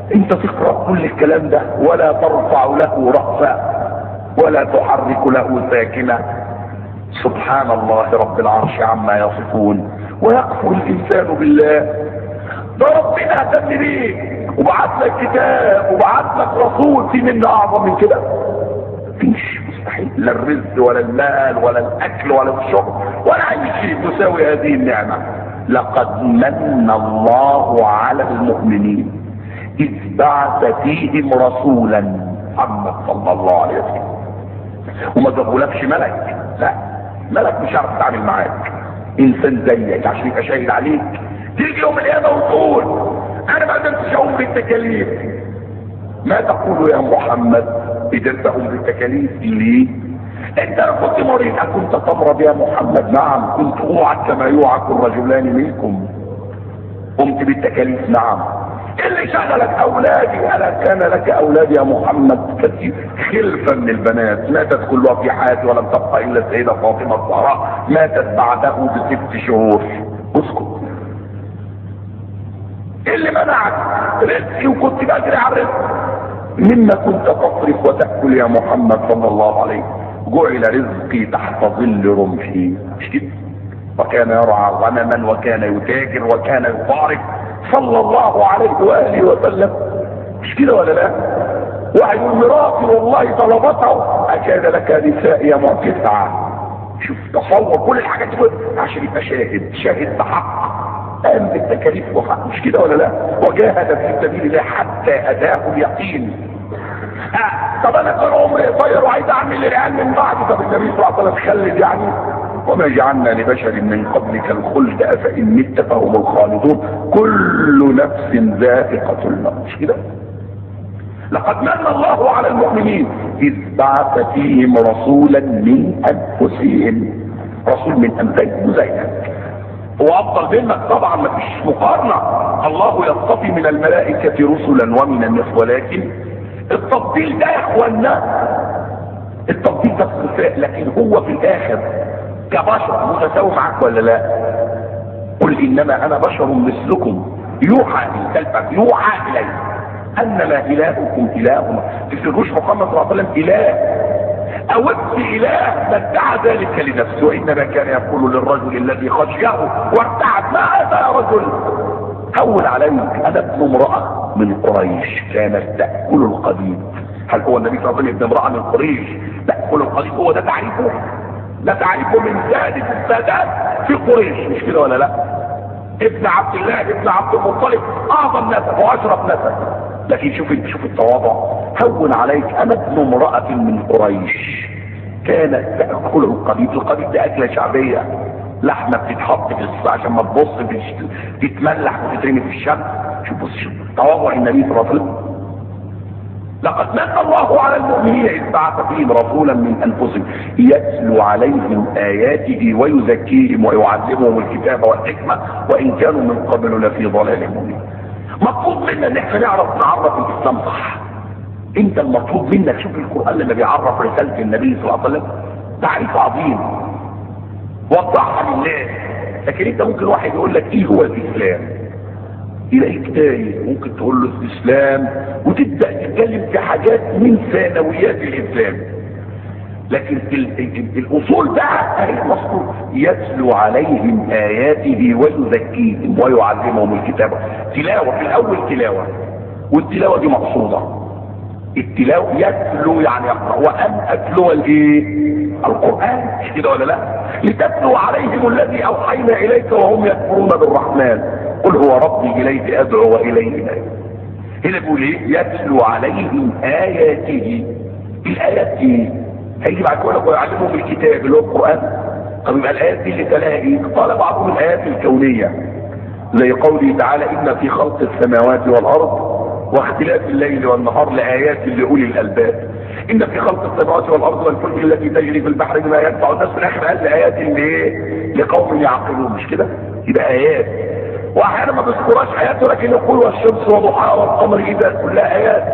انت تقرأ كل الكلام ده ولا ترفع له رأسا ولا تحرك له ساكنة. سبحان الله رب العرش عما يصفون. ويكفر الانسان بالله. ده ربنا اهتم بيه وبعت لك كتاب وبعت لك رسول، في منه اعظم من كده؟ مفيش، مستحيل. لا الرزق ولا المال ولا الاكل ولا الشرب ولا اي شيء تساوي هذه النعمة. لقد من الله على المؤمنين اذ بعث فيهم رسولا محمد صلى الله عليه وسلم. وما جابولكش ملك، لا، ملك مش عارف يتعامل معاك، انسان زيك عشان يبقى شاهد عليك. تيجي يوم القيامه وتقول انا ما قدرتش اقوم بالتكاليف. ما تقول يا محمد قدرت اقوم بالتكاليف؟ ليه؟ انت كنت مريض كنت تمرض يا محمد؟ نعم. كنت اوعك كما يوعك الرجلان منكم؟ قمت بالتكاليف؟ نعم. اللي شغلك اولادي؟ الا كان لك اولاد يا محمد كثير خلفا من البنات ماتت كلها في حياتي ولم تبقى الا السيده فاطمه الزهراء ماتت بعده ب6 شهور. اسكت. اللي منعك رزقي وكنت بجري على الرزق مما كنت تصرف وتاكل يا محمد صلى الله عليه. جعل رزقي تحت ظل رمحي، مش كده؟ وكان يرعى غنما وكان يتاجر وكان يضارب صلى الله عليه واله وسلم، مش كده ولا لا؟ واحد يقول مراتي والله طلبته اكاد لك نساء يا معتزعه. شوف تصور كل الحاجات دي عشان يبقى شاهد بحق، قام بالتكاليف وحق، مش كده ولا لا؟ وجاهد في سبيل الله حتى اتاه اليقين. طب انا كان عمري قصير وعايز اعمل الان من بعد. طب النبي صلى الله عليه وسلم خلد يعني؟ وما جعلنا لبشر من قبلك الخلد افان مت فهم الخالدون كل نفس ذائقة الموت، مش كده؟ لقد من الله على المؤمنين اذ بعث فيهم رسولا من انفسهم. رسول من انفسهم زيك وافضل منك طبعا، ما فيش مقارنة. الله يصطفي من الملائكة رسلا ومن الناس، ولكن التفضيل ده يا اخوانا، التفضيل ده صفاء، لكن هو في الاخر كبشر متساوي معك ولا لا؟ قل انما انا بشر مثلكم يوحى يوحى الي انما الهكم اله. تفتكروش محمد صلى الله عليه وسلم اله او اله من ادعى ذلك لنفسه، وانما كان يقول للرجل الذي خشيه وارتعد ما هذا يا رجل؟ هون عليك، انا ابن امراه من قريش كانت تاكل القديد. هل هو النبي صلى الله عليه وسلم ابن امراه من قريش تاكل القديد؟ هو ده تعريفه؟ لا تعرفه من سادة السادات في قريش، مش كده ولا لا؟ ابن عبد الله ابن عبد المطلب اعظم نسب واشرف نسب، لكن شوف التواضع. هون عليك، انا ابن امرأة من قريش كانت تأكل القديد. القديد ده اكلة شعبية، لحمة بتتحط في عشان ما تبص تتملح وتترمي في الشمس. شوف تواضع النبي صلى الله عليه وسلم. لقد من الله على المؤمنين اذ بعث فيهم رسولا من انفسهم يتلو عليهم اياته ويزكيهم ويعلمهم الكتاب والحكمه وان كانوا من قبل لفي ضلال مبين. مطلوب منا ان احنا نعرف الاسلام صح. انت المطلوب منك، شوف القران لما بيعرف رساله النبي صلى الله عليه وسلم تعريف عظيم وضحها للناس. لكن انت ممكن واحد يقول لك ايه هو الاسلام؟ يلاقيك تايه، ممكن تقول له الاسلام وتبدا تتكلم في حاجات من ثانويات الاسلام، لكن الاصول بقى اهي مذكور يتلو عليهم اياته ويزكيهم ويعلمهم الكتاب. تلاوه في الاول، تلاوه، والتلاوه دي مقصوده. التلاوه يتلو يعني يقرا، وان اتلو القران، مش كده ولا لا؟ لتتلو عليهم الذي اوحينا اليك وهم يكفرون بالرحمن قل هو ربي اليه ادعو واليه اناب. هنا بيقول ايه؟ يتلو عليهم اياته. الايات دي هيجي بعد كده ويعلمهم الكتاب اللي هو القران. طب يبقى الايات دي اللي تلاقيها ايه؟ قال بعضهم الايات الكونيه زي قوله تعالى ان في خلق السماوات والارض واختلاف الليل والنهار لايات لاولي الالباب. ان في خلق السماوات والارض والفلك التي تجري في البحر بما ينفع الناس. في الاخر قال لايات لقوم يعقلون، مش كده؟ يبقى ايات. واحيانا ما بيذكرهاش ايات ولكن يقول والشمس وضحاها والقمر اذا، كلها ايات.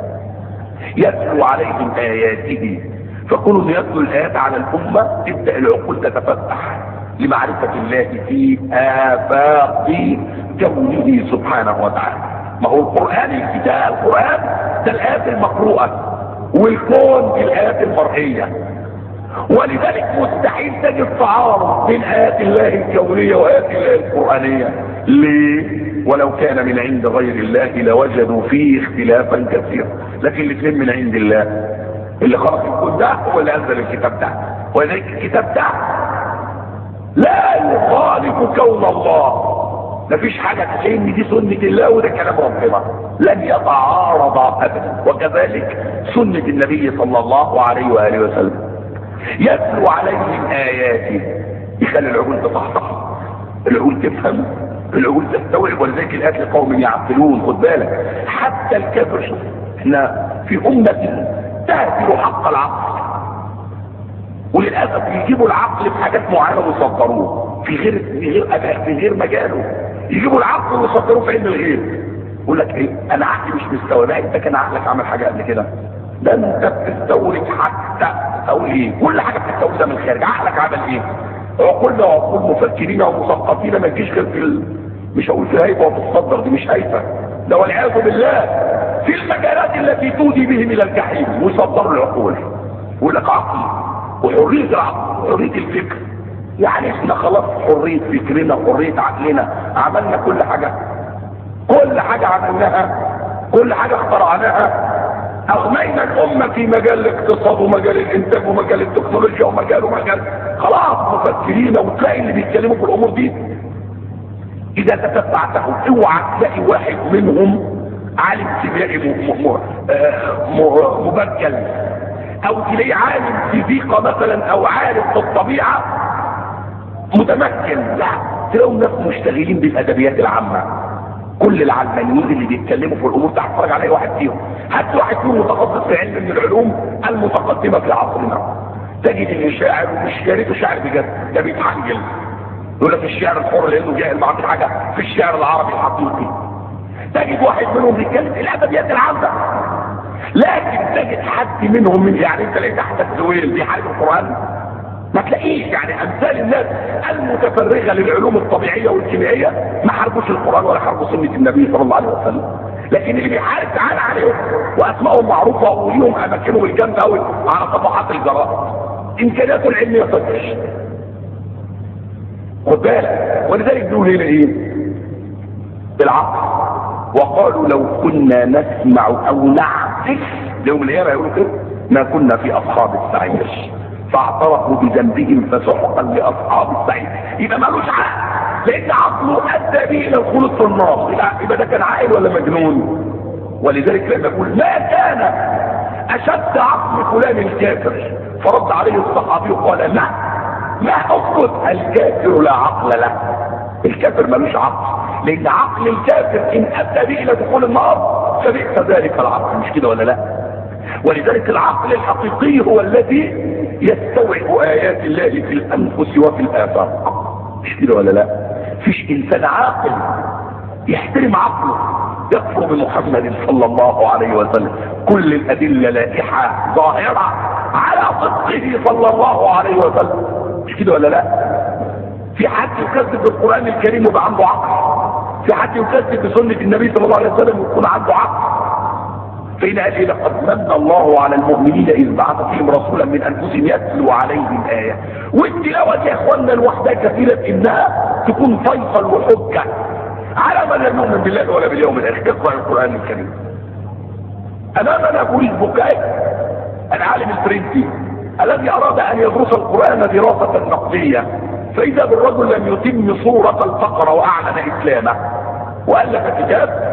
يتلو عليهم اياته، فكل يتلو الايات على الامه تبدا العقول تتفتح لمعرفه الله في افاق كونه سبحانه وتعالى. ما هو القرآن الكتاب القرآن ده الآيات المقروءة، والكون دي الآيات المرئية، ولذلك مستحيل تجد تعارض بين آيات الله الكونية وآيات الله القرآنية. ليه؟ ولو كان من عند غير الله لوجدوا فيه اختلافا كثيرا، لكن الاثنين من عند الله. اللي خلق الكون ده هو اللي انزل الكتاب ده، ولذلك الكتاب ده لا يخالف كون الله. مفيش حاجة تقول ان دي سنة الله وده كلام ربنا، لن يتعارض ابدا. وكذلك سنة النبي صلى الله عليه وآله وسلم يتلو عليهم آياته، يخلي العقول تصحصح، العقول تفهم، العقول تستوعب. ولذلك الآيات لقوم يعقلون. خد بالك حتى الكافر، شوف احنا في أمة تهدر حق العقل، وللأسف يجيبوا العقل في حاجات معينة ويصدروه في غير مجاله. يجيبوا العقل ويصدروه في علم الغيب. يقول لك ايه، انا عقلي مش مستوعب. انت كان عقلك عمل حاجة قبل كده؟ ده انت بتستورد حتى او ايه، كل حاجة بتستوردها من الخارج. عقلك عمل ايه؟ عقولنا وعقول مفكرين ومثقفين ما تجيش غير في مش هقول في هيبة وتصدر، دي مش هيبة، ده والعياذ بالله في المجالات التي تودي بهم الى الجحيم ويصدروا العقول. يقول لك عقل وحرية العقل وحرية الفكر. يعني احنا خلاص حرية فكرنا حرية عقلنا، عملنا كل حاجة عملناها، كل حاجة اخترعناها. اغنينا الامة في مجال الاقتصاد ومجال الانتاج ومجال التكنولوجيا ومجال خلاص مفكرين. وتلاقي اللي بيتكلموا في الامور دي اذا تتبعتهم اوعى تلاقي واحد منهم عالم كيميائي مبجل، او تلاقي عالم فيزيقا مثلا او عالم في الطبيعة متمكن. لا، تلاقوا ناس مشتغلين بالادبيات العامة. كل العلمانيين اللي بيتكلموا في الامور تحت تتفرج على اي واحد فيهم، هات واحد فيهم متخصص في علم من العلوم المتقدمة في عصرنا، تجد ان شاعر مش شاريته شاعر بجد، ده بيتحنجل. يقول لك الشعر الحر لانه جاهل ما عندوش حاجة في الشعر العربي الحقيقي. تجد واحد منهم بيتكلم في الادبيات العامة، لكن تجد حد منهم يعني انت لقيت احمد زويل بيحارب القرآن؟ ما تلاقيش. يعني امثال الناس المتفرغة للعلوم الطبيعية والكيميائية ما حاربوش القرآن ولا حاربوا سنة النبي صلى الله عليه وسلم. لكن اللي بيحارب تعالى عليهم واسمائهم معروفة وليهم اماكنهم الجامدة قوي على صفحات الجرائد، امكانياته العلمية صفر. خد بالك. ولذلك بيقول هنا ايه؟ بالعقل. وقالوا لو كنا نسمع او نعقل يوم القيامة يقولوا كده ما كنا في اصحاب السعير، فاعترفوا بذنبهم فسحقا لاصحاب السعير. يبقى مالوش عقل، لان عقله ادى به الى الخلود في النار. يبقى ده كان عاقل ولا مجنون؟ ولذلك لما يقول ما كان اشد عقل فلان الكافر، فرد عليه الصحابي وقال ما حكم الكافر لا عقل له. الكافر مالوش عقل، لان عقل الكافر ان ادى به الى دخول النار فبئس ذلك العقل. مش كده ولا لا؟ ولذلك العقل الحقيقي هو الذي يستوعب ايات الله في الانفس وفي الافاق. مش كده ولا لا؟ فيش انسان عاقل يحترم عقله يكفر بمحمد صلى الله عليه وسلم. كل الادله لائحه ظاهره على صدقه صلى الله عليه وسلم. مش كده ولا لا؟ في حد يكذب بالقران الكريم ويبقى عنده عقل؟ في حد يكذب بسنه النبي صلى الله عليه وسلم ويكون عنده عقل؟ فإن قال إيه؟ لقد من الله على المؤمنين إذ بعث فيهم رسولا من أنفسهم يتلو عليهم آية. والتلاوة يا إخواننا لوحدها كثيرة إنها تكون فيصل وحجة على من لم يؤمن بالله ولا باليوم الآخر. اقرأ القرآن الكريم. أمامنا بوليس بوكاي العالم الفرنسي الذي أراد أن يدرس القرآن دراسة نقدية، فإذا بالرجل لم يتم صورة الفقرة وأعلن إسلامه، وألف كتاب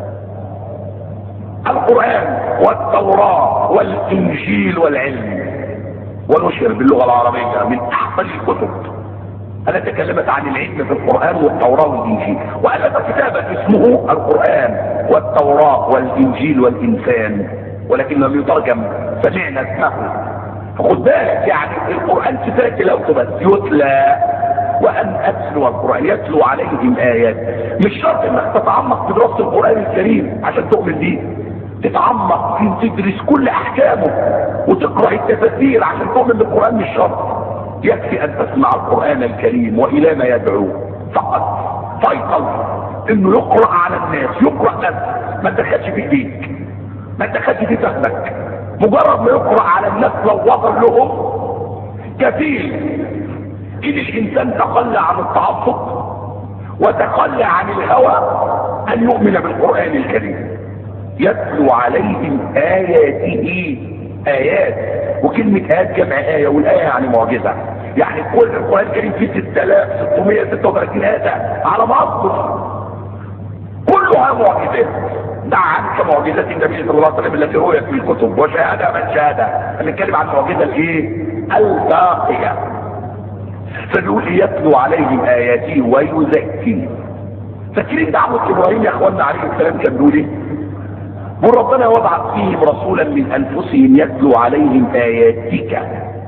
القرآن والتوراة والإنجيل والعلم، ونشر باللغة العربية من أحسن الكتب التي تكلمت عن العلم في القرآن والتوراة والإنجيل. وألف كتابا اسمه القرآن والتوراة والإنجيل والإنسان، ولكن لم يترجم، سمعنا اسمه. فخد بالك يعني القرآن كفاية تلاوته بس يتلى، وأن أتلو القرآن يتلو عليهم آيات. مش شرط انك تتعمق في دراسة القرآن الكريم عشان تؤمن بيه، تتعمق في تدرس كل احكامه وتقرأ التفاسير عشان تؤمن بالقرآن. مش شرط، يكفي ان تسمع القرآن الكريم والى ما يدعوه فقط. فيصل انه يقرأ على الناس، يقرأ بس ما تدخلش في ايديك، ما تدخلش في فهمك. مجرد ما يقرأ على الناس لو وصل لهم كفيل ان الانسان تخلى عن التعصب وتخلى عن الهوى ان يؤمن بالقرآن الكريم. يتلو عليهم آياته، آيات، وكلمة آيات جمع آية، والآية يعني معجزة. يعني كل القرآن الكريم فيه 6636 آية على ما أذكر، كلها معجزات. دع عنك معجزات النبي صلى الله عليه وسلم التي رويت في الكتب وشهادة من شهادة. هنتكلم عن معجزة الايه؟ الباقية. فبيقول يتلو عليهم آياته ويزكي. فاكرين دعوة إبراهيم يا اخواننا عليه السلام كان بيقول ايه؟ بيقول ربنا وضع فيهم رسولا من انفسهم يتلو عليهم اياتك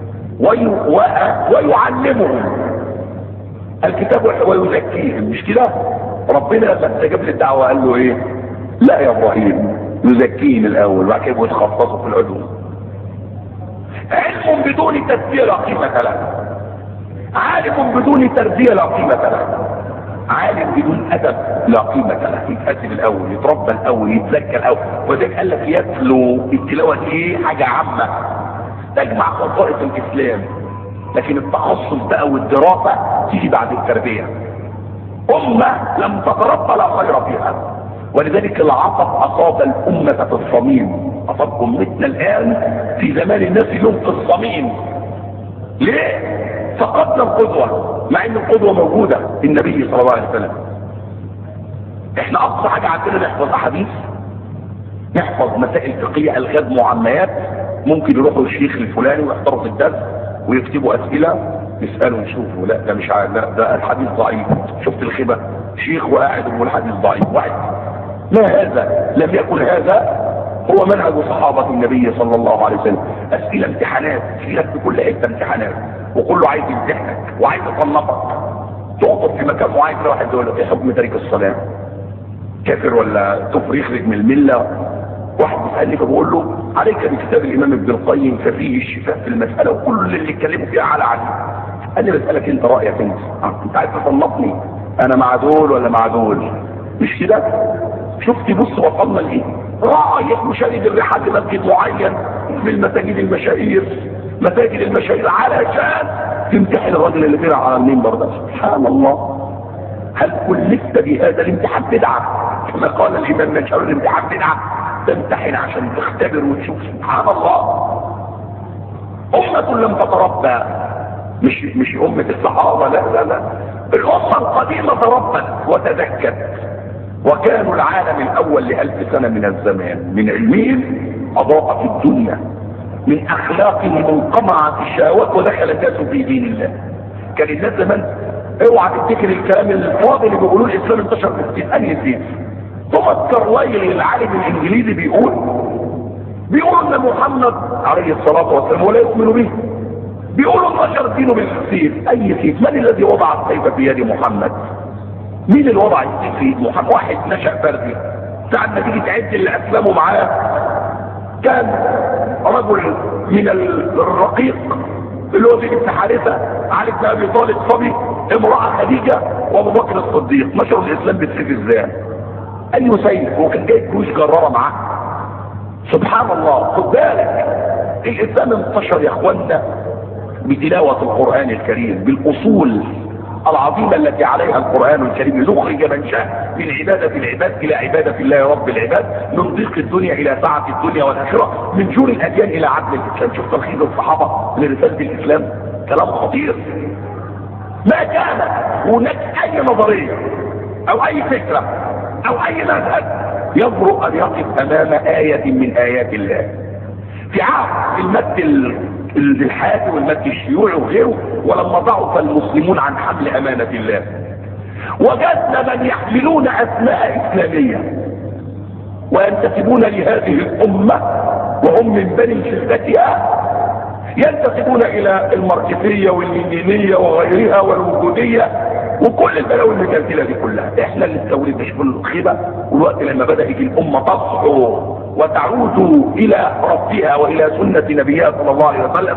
ويعلمهم الكتاب ويزكيهم. مش كده؟ ربنا لما استجاب للدعوه قال له ايه؟ لا يا ابراهيم، يزكيهم الاول وبعد كده يتخصصوا في العلوم. علم بدون تزكيه لا قيمه له، عالم بدون تربيه لا قيمه له، عالم بدون ادب لا قيمه له. يتأدب الاول، يتربى الاول، يتزكى الاول. وذلك قال لك يتلو. التلاوه دي حاجه عامه تجمع خصائص الاسلام، لكن التخصص بقى والدراسه تيجي بعد التربيه. امه لم تتربى لا خير فيها، ولذلك العطب اصاب الامه في الصميم. اصاب امتنا الان في زمان الناس اليوم في الصميم. ليه؟ فقدنا القدوة، مع ان القدوة موجودة النبي صلى الله عليه وسلم. احنا اقصى حاجة عندنا نحفظ احاديث، نحفظ مسائل فقهية، الغاز، معميات. ممكن يروحوا الشيخ الفلاني ويحضروا في الدرس ويكتبوا اسئلة، نسأله نشوفه، لا ده مش عارف، لا ده الحديث ضعيف. شفت الخبة؟ شيخ وقاعد يقول الحديث ضعيف. واحد ما هذا؟ لم يكن هذا هو منهج صحابة النبي صلى الله عليه وسلم. اسئلة امتحانات، اسئلة في كل حتة امتحانات، وكله عايز يمتحنك وعايز يصنفك. تقطب في مكان معين كده واحد يقول لك ايه حكم تارك الصلاه؟ كافر ولا كفر يخرج من المله؟ واحد بيسالني فبقول له عليك بكتاب الامام ابن القيم ففيه الشفاء في المساله، وكل اللي اتكلموا فيها على علي. انا بسالك انت رايك انت عايز تصنفني انا مع دول ولا مع دول؟ مش كده؟ شفت بص وصلنا لايه؟ رايح مشاهد الرحال لمسجد معين في المساجد المشاهير، مساجد المشاهير، علشان تمتحن الرجل اللي طلع على المنبر ده. سبحان الله، هل كلفت بهذا الامتحان بدعه؟ كما قال الامام من شر الامتحان بدعه. تمتحن عشان تختبر وتشوف. سبحان الله، امه لم تتربى، مش امه الصحابه، لا لا لا، الامه القديمه تربت وتذكت، وكانوا العالم الاول ل1000 سنه من الزمان. من علمهم اضاءت الدنيا، من اخلاقهم انقمعت الشهوات ودخل الناس في دين الله. كان الناس زمان، اوعى تفتكر الكلام الفاضي اللي بيقولوه الاسلام انتشر في الدين. انهي دين؟ توماس كارلايل العالم الانجليزي بيقول ان محمد عليه الصلاه والسلام ولا يؤمن به. بيقولوا انتشر دينه بالسيف. اي سيف؟ من الذي وضع السيف في يد محمد؟ مين اللي وضع السيف في يد محمد؟ واحد نشأ فردي. ساعة ما تيجي تعد اللي اسلموا معاه كان رجل من الرقيق اللي هو زيد بن حارثه، علي بن ابي طالب صبي، امراه خديجه، وابو بكر الصديق. نشروا الاسلام بالسيف ازاي؟ اي سيف؟ هو كان جايب جيوش جراره معاه. سبحان الله. خد بالك، الاسلام انتشر يا اخوانا بتلاوه القران الكريم، بالاصول العظيمه التي عليها القران الكريم ليخرج من شاء من عباده العباد الى عباده الله رب العباد، من ضيق الدنيا الى سعه الدنيا والاخره، من جور الاديان الى عدل الاسلام. شوف تلخيص الصحابه لرساله الاسلام، كلام خطير. ما كان هناك اي نظريه او اي فكره او اي مذهب يجرؤ ان يقف امام ايه من ايات الله في عهد المد الحادي والمد الشيوعي وغيره، ولما ضعف المسلمون عن حمل امانه الله وجدنا من يحملون اسماء اسلاميه وينتسبون لهذه الامه وهم من بني شدتها، ينتسبون الى الماركسيه واللينينيه وغيرها والوجوديه وكل البلاوي المجلجله دي كلها. احنا اللي استوردنا. شوف الخيبه. والوقت لما بدات الامه تصحو وتعود الى ربها والى سنه نبيها صلى الله عليه وسلم،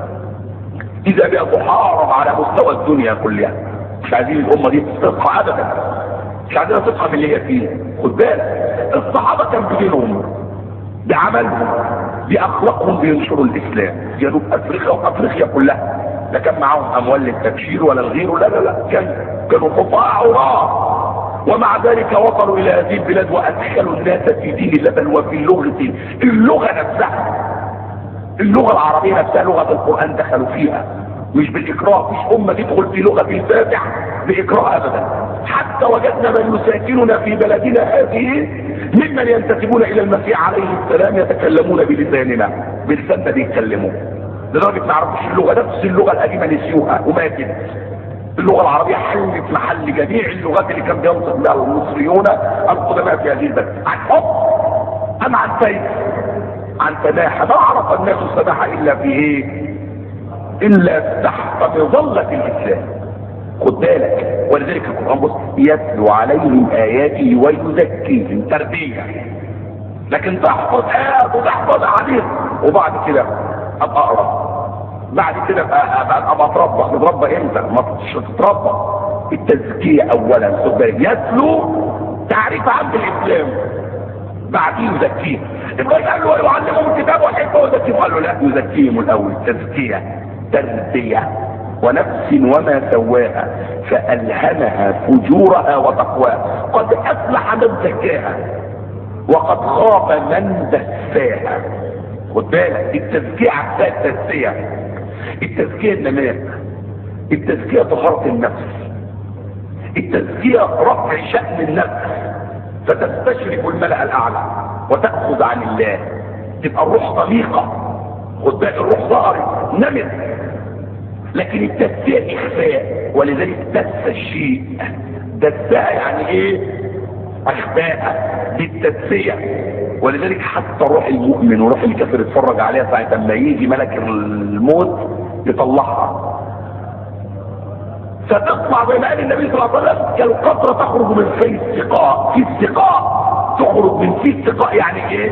اذا بها تحارب على مستوى الدنيا كلها. مش عايزين الامه دي تصحى ابدا. مش عايزينها تفهم اللي هي فيه. خد بالك الصحابه كان بدينهم، بعملهم، باخلاقهم بينشروا الاسلام. جنوب افريقيا وافريقيا كلها لا كان معاهم اموال للتبشير ولا الغير، لا لا لا، كانوا قطاع عراة، ومع ذلك وصلوا الى هذه البلاد وادخلوا الناس في دين الله، بل وفي اللغه نفسها، اللغه العربيه نفسها، لغه القران دخلوا فيها مش بالاكراه. مش امه تدخل في لغه الفاتح باكراه ابدا. حتى وجدنا من يساكننا في بلدنا هذه ممن ينتسبون الى المسيح عليه السلام يتكلمون بلساننا، بلساننا بيتكلموا، لدرجه ما يعرفوش اللغه، نفس اللغه القديمه نسيوها وماتت. اللغه العربيه حلت محل جميع اللغات اللي كان بينطق بها المصريون القدماء في هذه البلد. عن حب ام عن سيف؟ عن سماحه. ما عرف الناس السماحه الا في ايه؟ الا تحت مظله الاسلام. خد بالك، ولذلك القران بص يتلو عليهم اياته ويزكيهم، تربيه. لكن تحفظ ايات وتحفظ احاديث وبعد كده ابقى اقرا، بعد كده ابقى اتربى. نتربى امتى؟ ما تتربى التزكيه اولا. خد بالك، يتلو تعريف عن الاسلام، بعدين يزكيه. ابراهيم قال له يعلمهم الكتاب والحكمه ويزكيهم، قال له لا، يزكيهم الاول. تزكيه، تربيه. ونفس وما سواها فالهمها فجورها وتقواها، قد افلح من زكاها وقد خاب من دساها. خد بالك، التزكيه عكسها التزكيه. التزكيه النماء، التزكيه طهاره النفس، التزكيه رفع شأن النفس فتستشرف الملأ الاعلى وتأخذ عن الله، تبقى الروح طليقه. خد بالك، الروح ظهرت نمت. لكن التزكيه اخفاء، ولذلك دس الشيء. دسها يعني ايه؟ اخفاء بالتدسيه. ولذلك حتى روح المؤمن وروح الكافر اتفرج عليها ساعه ما يجي ملك الموت يطلعها، فتطلع زي ما قال النبي صلى الله عليه وسلم كالقطره تخرج من في السقاء. في السقاء تخرج من في السقاء يعني ايه؟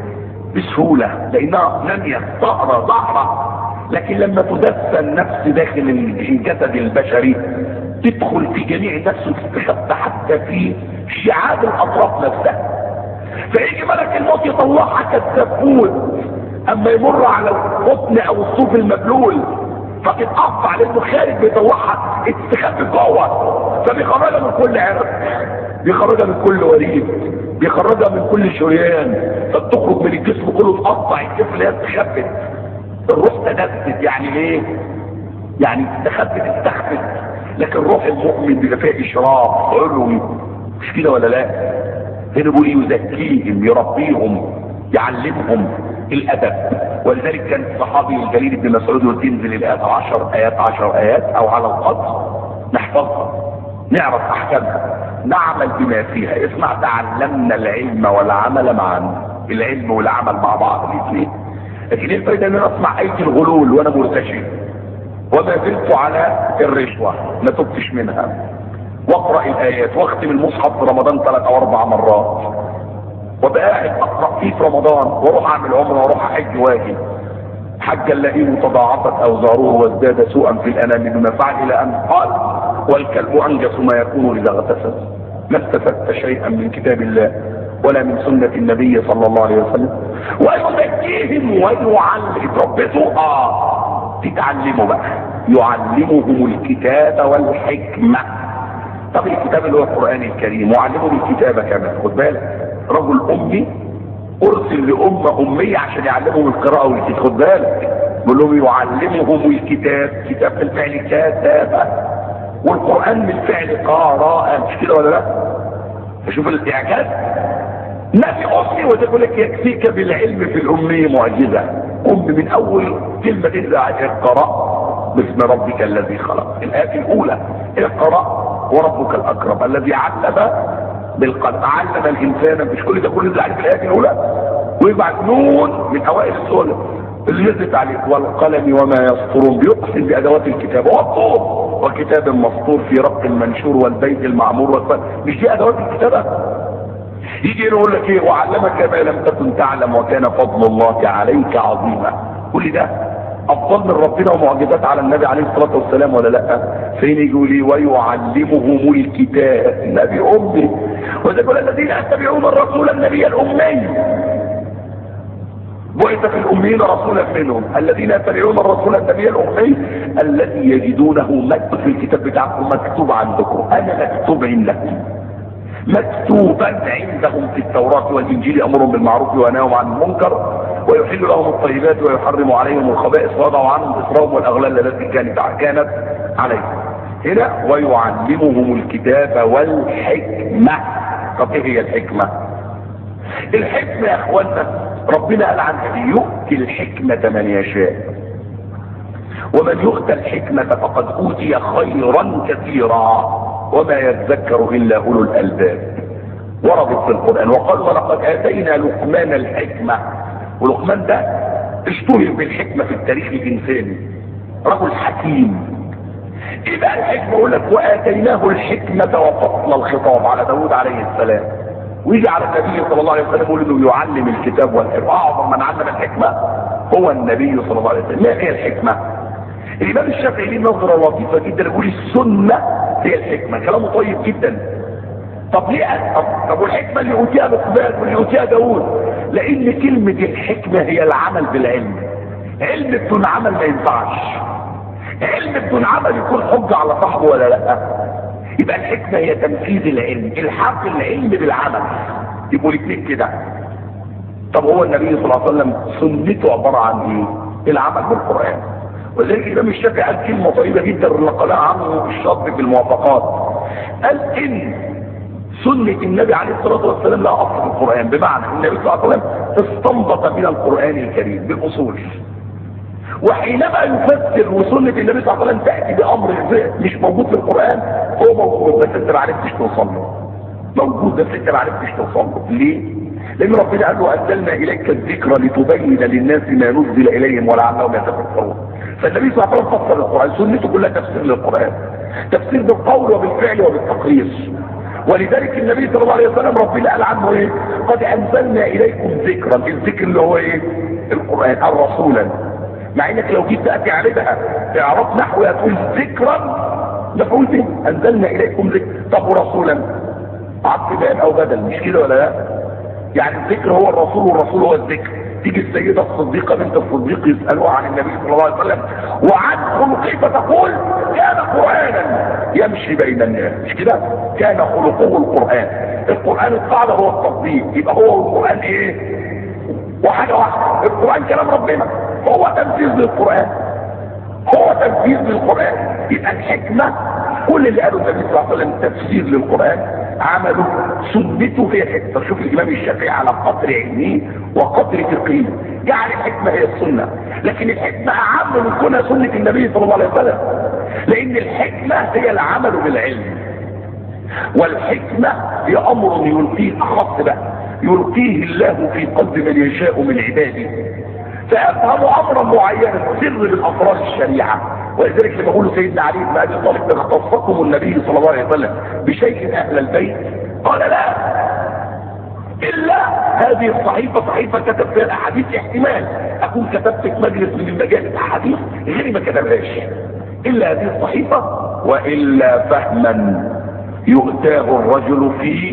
بسهوله، لانها ناميه طهره ظاهره. لكن لما تدس النفس داخل الجسد البشري تدخل في جميع النفس وتستخبى حتى في شعاب الاطراف نفسها. فيجي ملك الموت يطلعها كالسفود، اما يمر على القطن او الصوف المبلول فتتقطع لانه خارج بيطلعها تستخبى جوه، فبيخرجها من كل عرق، بيخرجها من كل وريد، بيخرجها من كل شريان، فبتخرج من الجسم كله تقطع الجسم اللي هي استخبت. الروح تدست يعني ايه؟ يعني استخبت. لكن روح المؤمن بيبقى فيها اشراف علوي، مش كده ولا لا؟ هنا بيقول يزكيهم، يربيهم، يعلمهم الادب. ولذلك كان الصحابي الجليل ابن مسعود وتنزل الايات 10 ايات او على القدر نحفظها، نعرف احكامها، نعمل بما فيها. اسمع، تعلمنا العلم والعمل معا، العلم والعمل مع بعض الاثنين. لكن ايه الفايده ان انا اسمع ايه الغلول وانا مرتشي وما زلت على الرشوه ما تبتش منها، واقرا الايات واختم المصحف في رمضان 3 أو 4 مرات، وابقى قاعد اقرا فيه في رمضان، واروح اعمل عمره واروح احج واجي حجا الاقيه تضاعفت اوزاره وازداد سوءا في الانام بما فعل، الى ان قال والكلب انجس ما يكون اذا اغتسل. ما استفدت شيئا من كتاب الله ولا من سنه النبي صلى الله عليه وسلم. ويزكيهم ويعلم. تربيته تتعلموا بقى، يعلمهم الكتاب والحكمه. طب الكتاب اللي هو القرآن الكريم، وعلمهم الكتابة كمان. خد بالك، رجل أمي أرسل لأمة أمية عشان يعلمهم القراءة والكتاب. خد بالك، بيقول لهم يعلمهم الكتاب، كتاب بالفعل كتابة، والقرآن بالفعل قراءة، مش كده ولا لا؟ فشوف الاعجاز. نبي أمي وتقول لك يكفيك بالعلم في الأمية معجزة. أم من أول كلمة تنزل على اقرأ باسم ربك الذي خلق، الآية الأولى اقرأ وربك الاكرم الذي علم بالقلم، علم الانسان. مش كل ده كل ده في الايه الاولى. ويبعت نون من اوائل السوره اللي نزلت عليه، والقلم وما يسطرون، بيقسم بادوات الكتابه والطور وكتاب مسطور في رق منشور والبيت المعمور مش دي ادوات الكتابه؟ يجي يقول لك ايه؟ وعلمك ما لم تكن تعلم وكان فضل الله عليك عظيما. كل ده افضل من ربنا ومعجزات على النبي عليه الصلاه والسلام ولا لا؟ فين يقول لي ويعلمهم الكتاب، النبي امي، ويقول الذين يتبعون الرسول النبي الامي بعث في الاميين رسولا منهم، الذين يتبعون الرسول النبي الامي الذي يجدونه مكتوب في الكتاب بتاعكم، مكتوب عندكم، انا مكتوب عندكم، مكتوبا عندهم في التوراة والانجيل، امرهم بالمعروف وينهاهم عن المنكر ويحل لهم الطيبات ويحرم عليهم الخبائث ويضع عنهم اصرهم والاغلال التي كانت عليهم. هنا ويعلمهم الكتاب والحكمة. طب ايه هي الحكمة؟ الحكمة يا اخوانا ربنا قال عنها يؤتي الحكمة من يشاء، ومن يؤتى الحكمة فقد اوتي خيرا كثيرا وما يذكر الا اولو الالباب. وردت في القرآن وقال ولقد اتينا لقمان الحكمة، ولقمان ده اشتهر بالحكمة في التاريخ الانساني، رجل حكيم. ايه بقى الحكمة؟ يقول لك واتيناه الحكمة وفصل الخطاب على داود عليه السلام، ويجي على النبي صلى الله عليه وسلم يقول انه يعلم الكتاب والحكمة. اعظم من علم الحكمة هو النبي صلى الله عليه وسلم. ما هي الحكمة؟ الامام الشافعي له نظرة لطيفة جدا، يقول السنة هي الحكمة. كلامه طيب جدا. طب ليه؟ طب والحكمة اللي اوتيها لقمان واللي اوتيها داود؟ لان كلمة الحكمة هي العمل بالعلم. علم بدون عمل ما ينفعش، علم بدون عمل يكون حجة على صاحبه ولا لا؟ يبقى الحكمة هي تنفيذ العلم، الحق العلم بالعمل، يبقوا الاثنين كده. طب هو النبي صلى الله عليه وسلم سنته عبارة عن ايه؟ العمل بالقرآن. وذلك الامام الشافعي قال كلمة طيبة جدا اللي قالها عنه الشاطبي في الموافقات، قال ان سنة النبي عليه الصلاة والسلام لها اصل في القرآن، بمعنى النبي صلى الله عليه وسلم استنبط من القرآن الكريم بالاصول، وحينما يفسر وسنة النبي صلى الله عليه وسلم تأتي بأمر مش موجود في القرآن، هو موجود بس انت ما عرفتش توصل له، موجود بس انت ما عرفتش توصل له. ليه؟ لأن ربنا قال له أنزلنا إليك الذكر لتبين للناس ما نزل إليهم ولعلهم يتفكرون. فالنبي صلى الله عليه وسلم فسر القرآن، سنته كلها تفسير للقرآن، تفسير بالقول وبالفعل وبالتقرير. ولذلك النبي صلى الله عليه وسلم ربنا قال عنه ايه؟ قد أنزلنا إليكم ذكرا، الذكر اللي هو ايه؟ القرآن. الرسولا، مع انك لو جيت تأتي عليها اعراب نحوي هتقول ذكرا مفعول به، انزلنا اليكم ذكر. طب ورسولا عطف بيان او بدل، مش كده ولا لا؟ يعني الذكر هو الرسول والرسول هو الذكر. تيجي السيدة الصديقة بنت الصديق يسألوها عن النبي صلى الله عليه وسلم وعن خلقه فتقول كان قرآنا يمشي بين الناس، مش كده؟ كان خلقه القرآن. القرآن القاعدة هو التطبيق، يبقى هو القرآن ايه؟ وحاجة واحدة، القرآن كلام ربنا، هو تنفيذ للقرآن، هو تنفيذ للقرآن. يبقى الحكمة كل اللي قاله النبي صلى الله عليه وسلم تفسير للقرآن، عمله سنته هي الحكمة. شوف الإمام الشافعي على قدر علمه وقدر فقهه جعل الحكمة هي السنة، لكن الحكمة أعم من كونها سنة النبي صلى الله عليه وسلم، لأن الحكمة هي العمل بالعلم، والحكمة هي أمر يلقيه أخص بقى، يلقيه الله في قلب من يشاء من عباده، فيفهم امرا معينا سر من اسرار الشريعه. ولذلك لما بقول سيدنا علي بن ابي طالب اختصكم النبي صلى الله عليه وسلم بشيء اهل البيت، قال لا الا هذه الصحيفه، صحيفه كتب فيها الاحاديث، احتمال اكون كتبت في مجلس من مجالس احاديث غير ما كتبهاش، الا هذه الصحيفه والا فهما يؤتاه الرجل في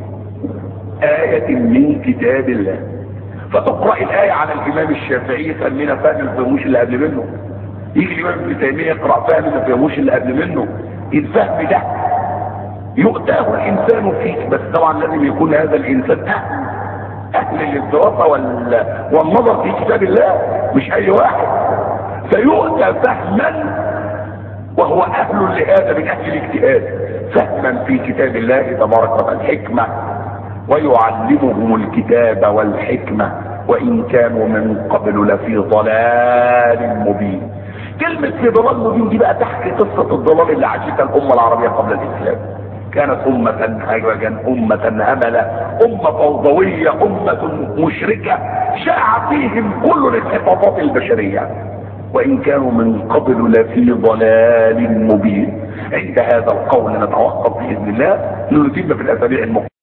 آية من كتاب الله. فتقرأ الآية على الإمام الشافعي خلينا فاهم ما فهموش اللي قبل منه، يجي الإمام ابن تيمية يقرأ فاهم ما فهموش اللي قبل منه. الفهم ده يؤتاه الإنسان فيه، بس طبعا لازم يكون هذا الإنسان أهل للدراسة والنظر في كتاب الله، مش أي واحد. فيؤتى فهما وهو أهل لهذا من أهل الاجتهاد، فهما في كتاب الله تبارك وتعالى، الحكمة. ويعلمهم الكتاب والحكمة وإن كانوا من قبل لفي ضلال مبين. كلمة في ضلال مبين دي بقى تحكي قصة الضلال اللي عاشتها الأمة العربية قبل الإسلام. كانت أمة هجرا، أمة هملة، أمة فوضوية، أمة مشركة، شاع فيهم كل الانحطاطات البشرية، وإن كانوا من قبل لفي ضلال مبين. عند هذا القول نتوقف بإذن الله، نتم في الأسابيع المقبلة.